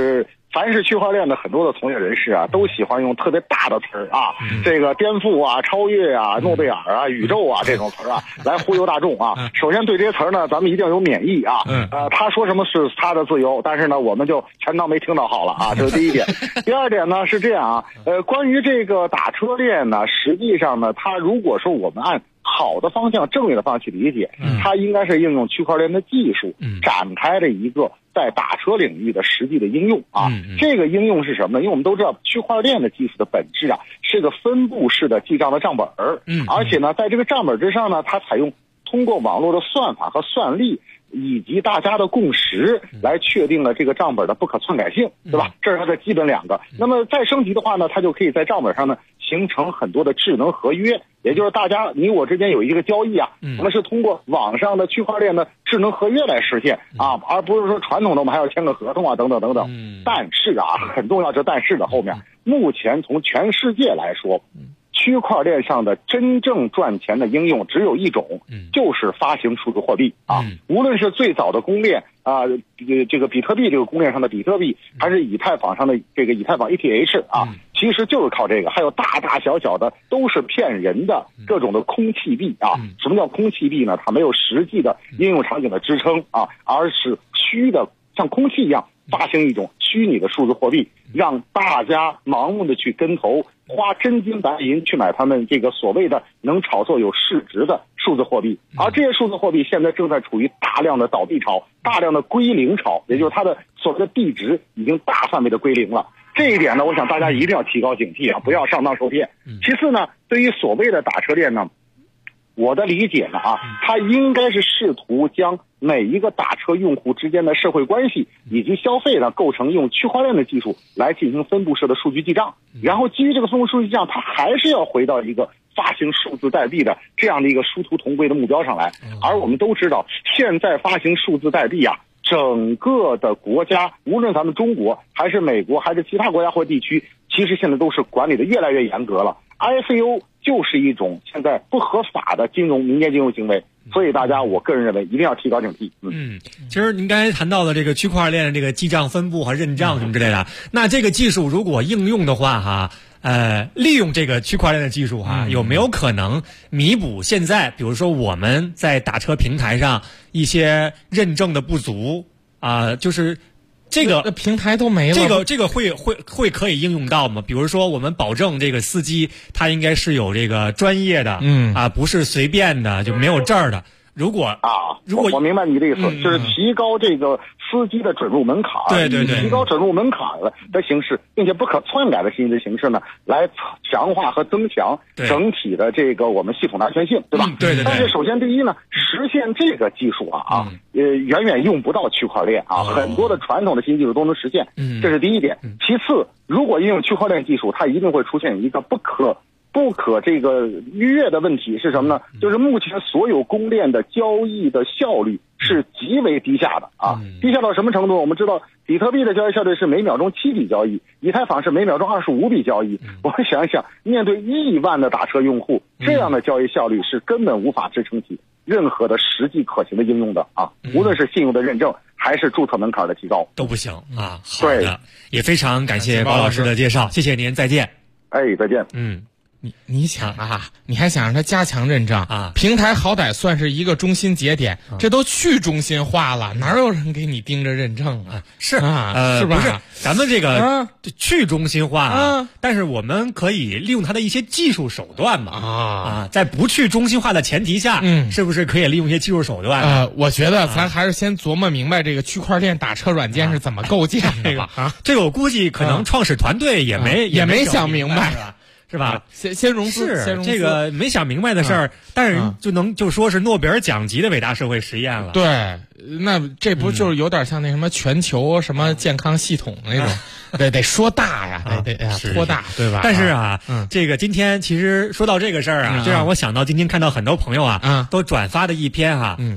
凡是区块链的很多的从业人士啊，都喜欢用特别大的词儿啊，这个颠覆啊、超越啊、诺贝尔啊、宇宙啊这种词儿啊，来忽悠大众啊。首先对这些词儿呢，咱们一定要有免疫啊。他说什么是他的自由，但是呢，我们就全当没听到好了啊，这是第一点。第二点呢是这样啊，关于这个打车链呢，实际上呢，它如果说我们按好的方向、正确的方向去理解，它应该是应用区块链的技术，展开了一个在打车领域的实际的应用啊。这个应用是什么呢？因为我们都知道区块链的技术的本质啊，是个分布式的记账的账本儿，而且呢，在这个账本之上呢，它采用通过网络的算法和算力，以及大家的共识来确定了这个账本的不可篡改性，对吧？这是它的基本两个。那么再升级的话呢，它就可以在账本上呢形成很多的智能合约，也就是大家你我之间有一个交易啊，我们是通过网上的区块链的智能合约来实现啊，而不是说传统的我们还要签个合同啊等等等等。但是啊，很重要，这但是的后面，目前从全世界来说，区块链上的真正赚钱的应用只有一种，就是发行数字货币啊。无论是最早的公链啊，这个比特币这个公链上的比特币，还是以太坊上的这个以太坊 ETH 啊，其实就是靠这个。还有大大小小的都是骗人的各种的空气币啊。什么叫空气币呢？它没有实际的应用场景的支撑啊，而是虚的，像空气一样发行一种虚拟的数字货币，让大家盲目的去跟投，花真金白银去买他们这个所谓的能炒作有市值的数字货币。而这些数字货币现在正在处于大量的倒闭潮，大量的归零潮，也就是它的所谓的币值已经大范围的归零了。这一点呢，我想大家一定要提高警惕啊，不要上当受骗。其次呢，对于所谓的打车链呢，我的理解呢啊，它应该是试图将每一个打车用户之间的社会关系以及消费呢，构成用区块链的技术来进行分布式的数据记账，然后基于这个分布数据记账，它还是要回到一个发行数字代币的这样的一个殊途同归的目标上来。而我们都知道，现在发行数字代币啊，整个的国家，无论咱们中国还是美国还是其他国家或地区，其实现在都是管理的越来越严格了。ICO 就是一种现在不合法的民间金融行为，所以大家我个人认为一定要提高警惕。 其实您刚才谈到的这个区块链的这个记账分布和认账什么之类的，那这个技术如果应用的话哈，利用这个区块链的技术哈，有没有可能弥补现在比如说我们在打车平台上一些认证的不足啊，就是这个平台都没了， 这个会可以应用到吗？比如说我们保证这个司机他应该是有这个专业的，不是随便的就没有证儿的。如果我明白你的意思，就是提高这个司机的准入门槛， 对， 提高准入门槛的形式，并且不可篡改的新的形式呢，来强化和增强整体的这个我们系统的安全性，对吧？ 对。 但是首先第一呢，实现这个技术远远用不到区块链啊，很多的传统的新技术都能实现，这是第一点。其次，如果应用区块链技术，它一定会出现一个不可这个逾越的问题是什么呢？就是目前所有公链的交易的效率是极为低下的啊，低下到什么程度？我们知道比特币的交易效率是每秒钟7笔交易，以太坊是每秒钟25笔交易。我们想一想，面对亿万的打车用户，这样的交易效率是根本无法支撑起任何的实际可行的应用的啊，无论是信用的认证还是注册门槛的提高都不行啊。好的，也非常感谢高老师的介绍，谢谢您，再见。 再见。 你想啊，你还想让它加强认证啊？平台好歹算是一个中心节点，这都去中心化了，哪有人给你盯着认证啊？ 是啊，是吧？ 不是，咱们这个去中心化但是我们可以利用它的一些技术手段嘛在不去中心化的前提下，是不是可以利用一些技术手段？ 我觉得咱还是先琢磨明白这个区块链打车软件是怎么构建的吧。 这个我估计可能创始团队也没想明白。 是吧？ 先融资， 这个没想明白的事儿，但是就说是诺贝尔奖级的伟大社会实验了。 对，那这不就是有点像那什么全球什么健康系统那种，得说大呀，得托大，对吧？ 但是这个今天其实说到这个事儿就让我想到今天看到很多朋友都转发的一篇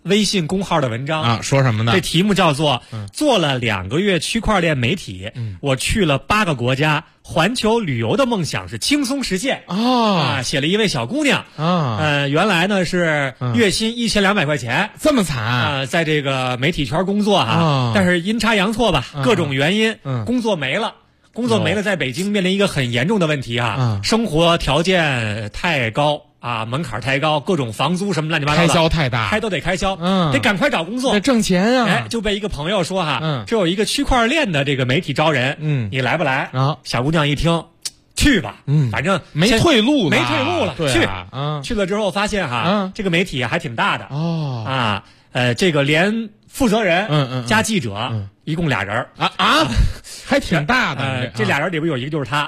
微信公号的文章啊，说什么呢？ 这题目叫做做了2个月区块链媒体，我去了8个国家，环球旅游的梦想是轻松实现啊！写了一位小姑娘啊，原来呢是月薪1200块钱， 这么惨啊，在这个媒体圈工作啊，但是阴差阳错吧，各种原因，工作没了。工作没了，在北京面临一个很严重的问题啊，生活条件太高啊，门槛太高，各种房租什么乱七八糟的， 开销太大， 都得开销，得赶快找工作， 得挣钱啊！ 哎，就被一个朋友说哈，这有一个区块链的这个媒体招人，你来不来？啊，小姑娘一听，去吧，反正没退路了， 去了之后发现哈，这个媒体还挺大的这个连负责人加记者一共俩人还挺大的。 这俩人里边有一个就是他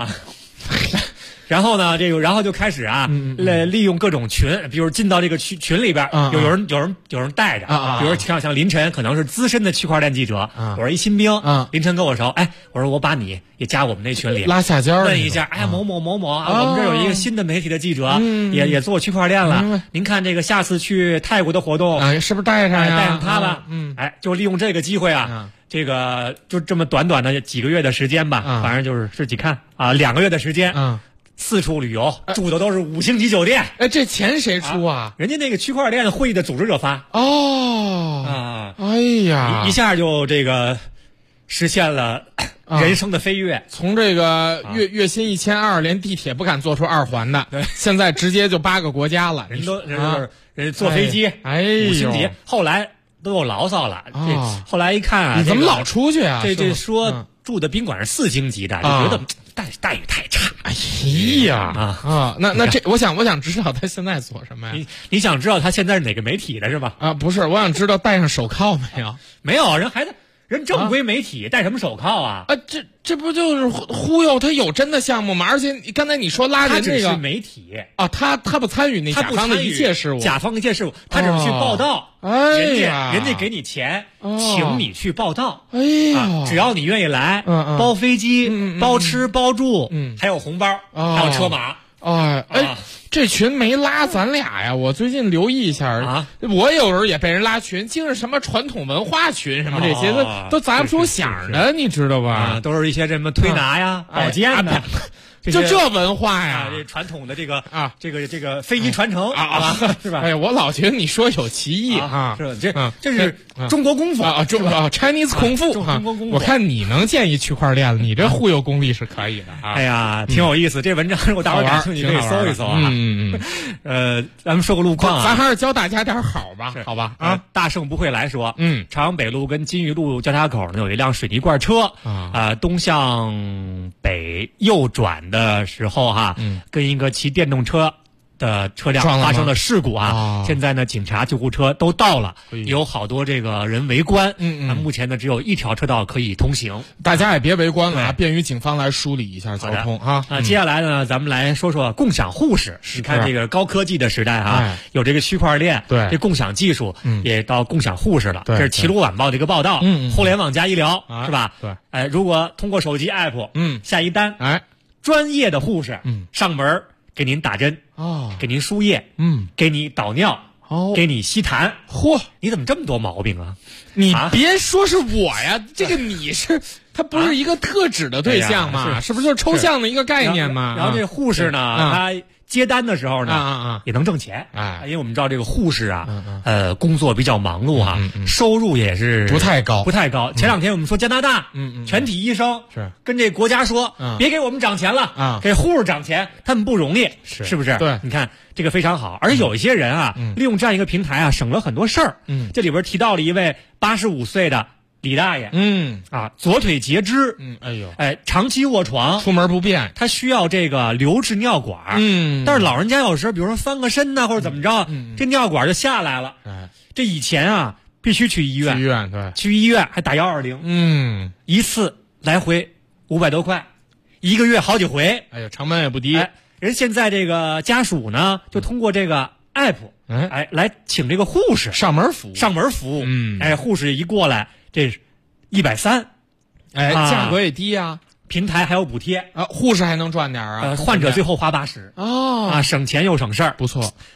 然后呢，然后就开始利用各种群，比如进到这个群里边，有人带着，比如像凌晨可能是资深的区块链记者，我是一新兵，凌晨跟我说，哎，我说我把你也加我们那群里， 拉下尖问一下，哎，某某某某啊，我们这有一个新的媒体的记者，也做区块链了，您看这个下次去泰国的活动是不是带上呀？ 带上他吧，哎，就利用这个机会这个就这么短短的几个月的时间吧，反正就是几看2个月的时间，四处旅游，住的都是5星级酒店。 哎，这钱谁出啊？ 人家那个区块链会议的组织者发。 哎呀， 一下就这个实现了人生的飞跃， 从这个月薪1200，连地铁不敢坐出2环的，现在直接就8个国家了。 人坐飞机，5星级，后来都有牢骚了。后来一看你怎么老出去啊？ 这说住的宾馆是4星级的，就觉得待遇太差。 哎呀那这我想知道他现在做什么呀？ 你想知道他现在是哪个媒体的是吧？ 不是，我想知道戴上手铐没有？ 没有，人正规媒体戴什么手铐啊？ 这不就是忽悠？他有真的项目吗？而且刚才你说拉人这个， 他只是媒体他不参与那甲方的一切事务， 甲方的一切事务，他只是去报道。人家给你钱，请你去报道。 哎呀， 只要你愿意来，包飞机，包吃包住，还有红包，还有车马。 这群没拉咱俩呀！我最近留意一下我有时候也被人拉群，竟是什么传统文化群什么这些都砸不出响的，你知道吧？ 都是一些什么推拿呀、保健的。 就这文化呀， 这传统的这个这个非遗传承是吧？ 哎呀，我老觉得你说有歧义是这是中国功夫 Chinese 功夫中国功夫。 我看你能建议区块链了，你这忽悠功力是可以的哎呀，挺有意思。这文章如果大伙感兴趣可以搜一搜咱们说个路况咱还是教大家点好吧，好吧大圣不会来说，朝阳北路跟金鱼路交叉口呢有一辆水泥罐车东向北右转的时候跟一个骑电动车的车辆发生了事故现在呢警察救护车都到了，有好多这个人围观目前呢只有1条车道可以通行， 大家也别围观了便于警方来梳理一下交通接下来呢咱们来说说共享护士。你看这个高科技的时代有这个区块链，这共享技术也到共享护士了。这是齐鲁晚报的一个报道，互联网加医疗是吧？对，如果通过手机 app 下一单，专业的护士上门给您打针给您输液给你导尿给你吸痰。你怎么这么多毛病啊？ 你别说是我呀，这个你是它不是一个特指的对象吗？是不是就是抽象的一个概念吗？ 然后这护士呢他接单的时候呢也能挣钱因为我们知道这个护士工作比较忙碌收入也是不太高。 前2天我们说加拿大全体医生是跟这国家说别给我们涨钱了给护士涨钱，他们不容易是不是？ 对， 你看这个非常好。而且有一些人利用这样一个平台省了很多事儿这里边提到了一位85岁的李大爷左腿截肢长期卧床出门不便， 他需要这个留置尿管但是老人家有时候比如说翻个身或者怎么着这尿管就下来了这以前必须去医院对， 去医院还打120一次来回500多块，1个月好几回， 哎呀成本也不低人现在这个家属呢就通过这个 app 来请这个护士上门服务护士一过来这130 价格也低平台还有补贴护士还能赚点患者最后花80省钱又省事儿， 不错。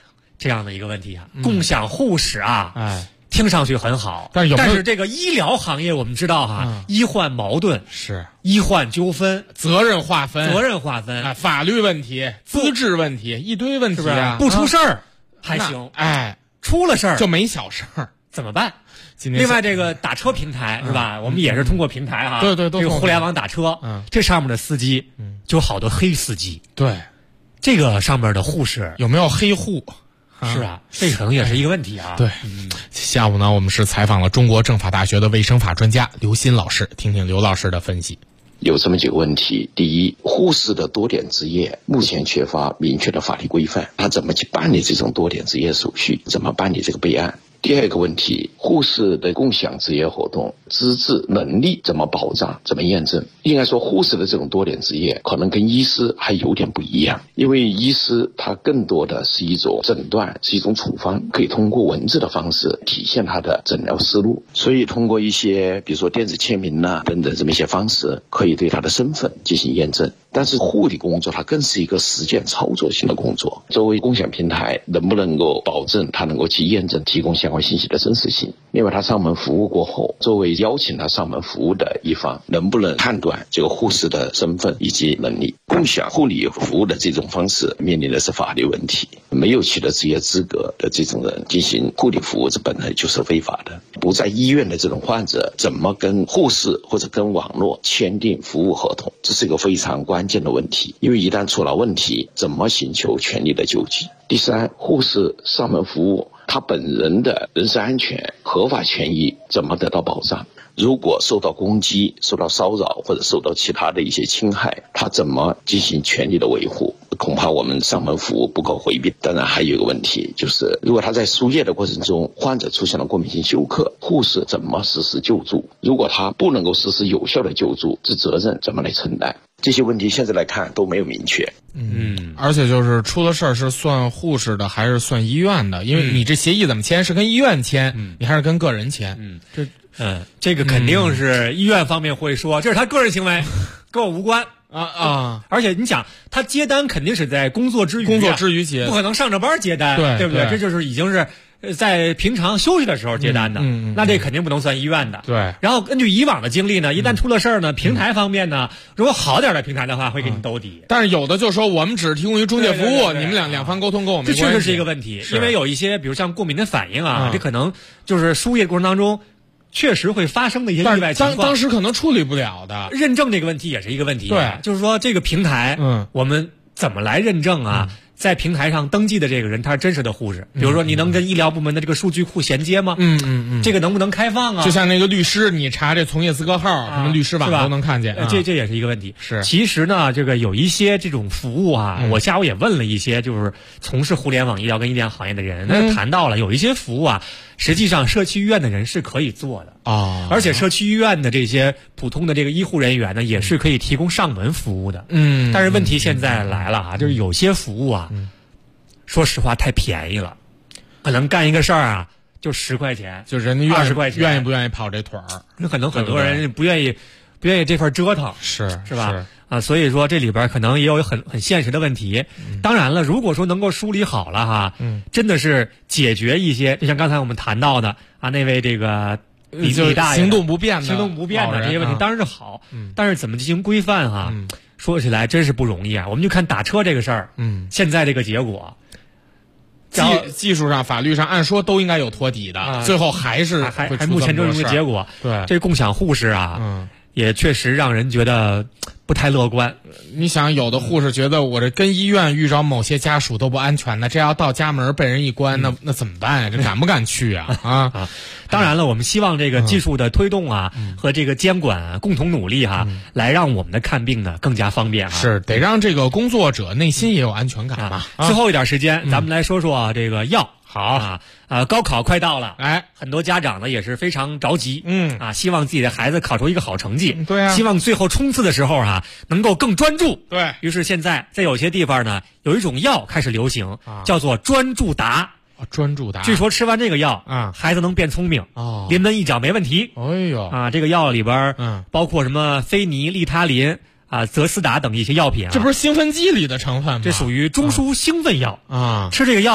这样的一个问题啊。共享护士啊，听上去很好，但是这个医疗行业我们知道哈，医患矛盾是医患纠纷， 责任划分，法律问题、资质问题，一堆问题啊， 不出事儿还行，出了事儿就没小事儿， 怎么办？另外，这个打车平台是吧？我们也是通过平台哈， 对， 这个互联网打车，这上面的司机就有好多黑司机， 对， 这个上面的护士有没有黑户？ 是啊，这可能也是一个问题啊。 对，下午呢，我们是采访了中国政法大学的卫生法专家刘鑫老师，听听刘老师的分析。 有这么几个问题：第一，护士的多点执业目前缺乏明确的法律规范，他怎么去办理这种多点执业手续？怎么办理这个备案？第二个问题，护士的共享职业活动资质能力怎么保障，怎么验证？应该说护士的这种多点职业可能跟医师还有点不一样，因为医师他更多的是一种诊断，是一种处方，可以通过文字的方式体现他的诊疗思路，所以通过一些比如说电子签名等等这么一些方式，可以对他的身份进行验证。但是护理工作它更是一个实践操作性的工作，作为共享平台能不能够保证它能够去验证提供相关信息的真实性？另外，他上门服务过后，作为邀请他上门服务的一方，能不能判断这个护士的身份以及能力？共享护理服务的这种方式面临的是法律问题，没有取得职业资格的这种人进行护理服务，这本来就是非法的。不在医院的这种患者怎么跟护士或者跟网络签订服务合同，这是一个非常关键的问题，因为一旦出了问题，怎么寻求权利的救济？第三，护士上门服务，他本人的人身安全、合法权益怎么得到保障？如果受到攻击、受到骚扰或者受到其他的一些侵害，他怎么进行权利的维护？恐怕我们上门服务不够回避。当然还有一个问题，就是如果他在输液的过程中，患者出现了过敏性休克，护士怎么实施救助？如果他不能够实施有效的救助，这责任怎么来承担？这些问题现在来看都没有明确。 而且就是出了事儿是算护士的还是算医院的？因为你这协议怎么签，是跟医院签，你还是跟个人签？ 这个肯定是医院方面会说，这是他个人行为，跟我无关而且你想，他接单肯定是在工作之余接，不可能上着班接单，对不对？这就是已经是在平常休息的时候接单的，那这肯定不能算医院的。 对。 然后根据以往的经历呢，一旦出了事儿呢，平台方面呢，如果好点的平台的话，会给你兜底。 但是有的就说我们只是提供于中介服务，你们两方沟通跟我们没关系。 这确实是一个问题，因为有一些比如像过敏的反应这可能就是输液过程当中确实会发生的一些意外情况， 当时可能处理不了的。 认证这个问题也是一个问题。 对， 就是说这个平台，我们怎么来认证在平台上登记的这个人他是真实的护士，比如说你能跟医疗部门的这个数据库衔接吗？这个能不能开放啊？ 就像那个律师，你查这从业资格号，什么律师网都能看见。 这也是一个问题。 是， 其实呢，这个有一些这种服务我下午也问了一些就是从事互联网医疗跟医疗行业的人，那谈到了有一些服务实际上社区医院的人是可以做的而且社区医院的这些普通的这个医护人员呢，也是可以提供上门服务的。但是问题现在来了就是有些服务说实话太便宜了，可能干一个事儿就10块钱， 就人家 20块钱， 愿意不愿意跑这腿儿？ 那可能很多人不愿意这份折腾，是吧？所以说这里边可能也有很现实的问题。当然了，如果说能够梳理好了真的是解决一些，就像刚才我们谈到的那位这个李大爷行动不便的这些问题，当然是好。但是怎么进行规范说起来真是不容易我们就看打车这个事儿，现在这个结果。 技术上、法律上，按说都应该有托底的，最后还目前这种结果。 对， 这共享护士也确实让人觉得不太乐观。 你想，有的护士觉得我这跟医院遇着某些家属都不安全呢，这要到家门被人一关，那怎么办呀？这敢不敢去当然了，我们希望这个技术的推动和这个监管共同努力来让我们的看病呢更加方便是得让这个工作者内心也有安全感嘛。 最后一点时间，咱们来说说这个药。好高考快到了，很多家长呢也是非常着急，希望自己的孩子考出一个好成绩， 对希望最后冲刺的时候能够更专注， 对于是现在在有些地方呢有一种药开始流行，叫做专注达。 专注达， 据说吃完这个药孩子能变聪明临门一脚没问题。 哎呦这个药里边包括什么非尼、利他林泽斯达等一些药品这不是兴奋剂里的成分吗？ 这属于中枢兴奋药吃这个药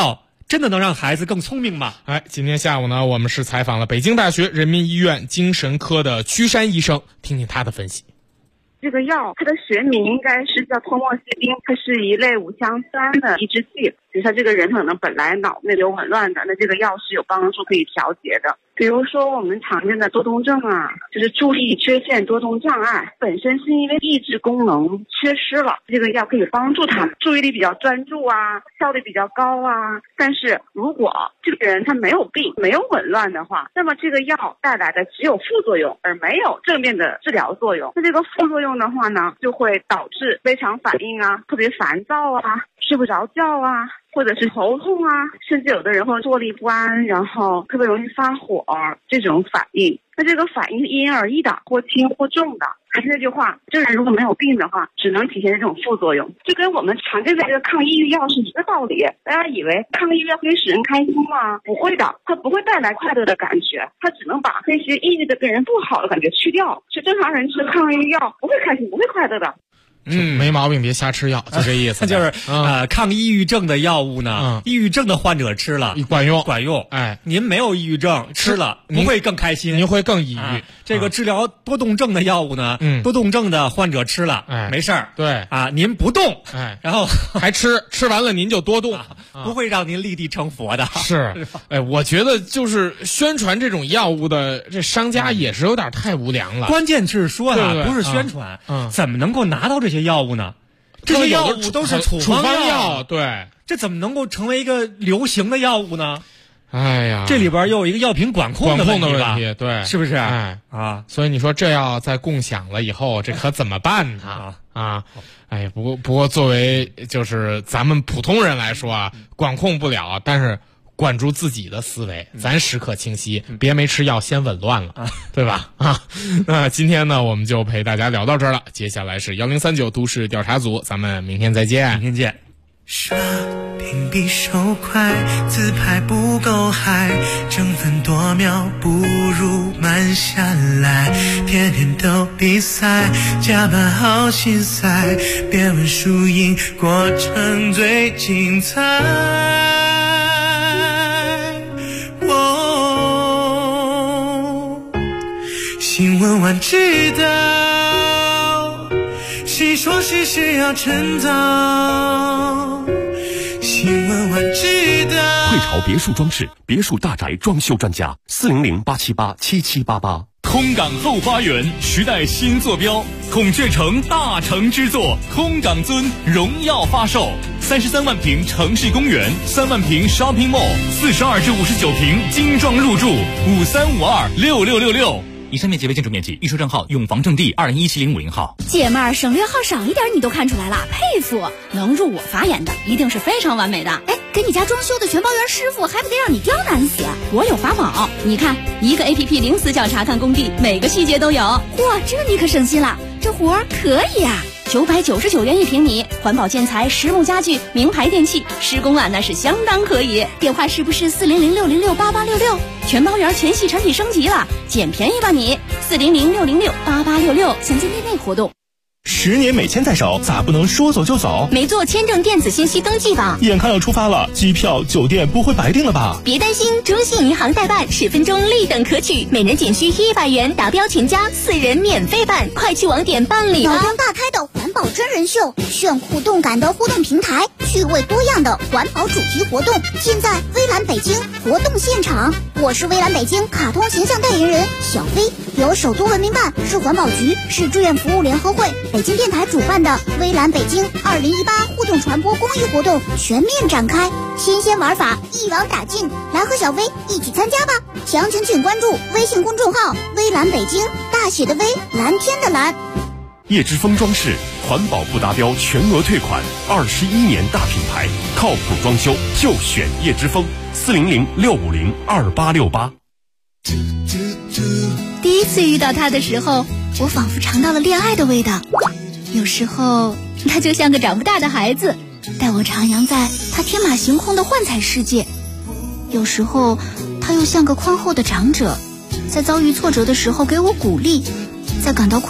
真的能让孩子更聪明吗？ 今天下午呢，我们是采访了北京大学人民医院精神科的曲山医生，听听他的分析。 这个药它的学名应该是叫托莫西汀，它是一类5羟酸的抑制剂。比如说这个人可能本来脑内有紊乱的，那这个药是有帮助可以调节的。比如说我们常见的多动症啊，就是注意缺陷多动障碍，本身是因为抑制功能缺失了，这个药可以帮助他们注意力比较专注啊，效率比较高啊。但是如果这个人他没有病没有紊乱的话，那么这个药带来的只有副作用而没有正面的治疗作用。那这个副作用的话呢，就会导致非常反应啊，特别烦躁啊，睡不着觉啊，或者是头痛啊，甚至有的人会坐立不安，然后特别容易发火，这种反应。那这个反应是因人而异的，或轻或重的。还是那句话，这个人如果没有病的话，只能体现这种副作用，就跟我们常见的这个抗抑郁药是一个道理。大家以为抗抑郁药可以使人开心吗？不会的，它不会带来快乐的感觉，它只能把那些抑郁的给人不好的感觉去掉。是正常人吃抗抑郁药不会开心，不会快乐的。 没毛病，别瞎吃药，就这意思。 就是抗抑郁症的药物呢，抑郁症的患者吃了管用。 您没有抑郁症吃了不会更开心， 您会更抑郁。 这个治疗多动症的药物呢，多动症的患者吃了没事儿。 对您不动，然后还吃完了您就多动， 不会让您立地成佛的。 是，我觉得就是宣传这种药物的这商家也是有点太无良了。 关键是说呢，不是宣传，怎么能够拿到这些药物呢？这些药物都是处方药， 对， 这怎么能够成为一个流行的药物呢？ 哎呀， 这里边又有一个药品管控的问题，对， 是不是？ 所以你说这要再共享了以后，这可怎么办呢？不过作为就是咱们普通人来说啊，管控不了，但是管住自己的思维，咱时刻清晰，别没吃药先紊乱了，对吧？那今天呢，我们就陪大家聊到这儿了。接下来是1039都市调查组，咱们明天再见。 明天见。 刷屏比手快，自拍不够嗨，争分夺秒不如慢下来，天天都比赛，加班好心塞，别问输赢，过程最精彩。新闻晚知道，谁说事事要趁早？新闻晚知道。 汇潮别墅装饰，别墅大宅装修专家，400-878-7788。 空港后花园，时代新坐标，孔雀城大成之作，空港尊荣耀发售，33万平城市公园，3万平 shopping mall，42至59平精装入住，53526666。以上面积为建筑面积，预售账号永房正地2017050号。 姐妹儿，省略号少一点你都看出来了，佩服！能入我法眼的，一定是非常完美的。哎，给你家装修的全包圆师傅，还不得让你刁难死？我有法宝，你看，一个 APP 零死角查看工地，每个细节都有。嚯，这你可省心了，这活儿可以啊！999元1平米，环保建材、实木家具、名牌电器，施工啊那是相当可以。电话是不是400-606-8866？全包圆全系产品升级了，捡便宜吧你！400-606-8866，详见内活动。 10年美签在手，咋不能说走就走？ 没做签证电子信息登记吧？ 眼看要出发了，机票、酒店不会白订了吧？ 别担心，中信银行代办10分钟立等可取，每人仅需100元，达标全家4人免费办，快去网点办理吧！ 脑洞大开的环保真人秀，炫酷动感的互动平台，趣味多样的环保主题活动，尽在微蓝北京活动现场。我是微蓝北京卡通形象代言人小飞，由首都文明办、市环保局、市志愿服务联合会、北京电台主办的微蓝北京2018互动传播公益活动全面展开，新鲜玩法一网打尽，来和小飞一起参加吧！详情请关注微信公众号微蓝北京，大写的微，蓝天的蓝。 叶之峰装饰，环保不达标全额退款，21年大品牌，靠谱装修就选叶之峰，400-650-2868。 第一次遇到他的时候，我仿佛尝到了恋爱的味道。有时候他就像个长不大的孩子，带我徜徉在他天马行空的幻彩世界；有时候他又像个宽厚的长者，在遭遇挫折的时候给我鼓励，在感到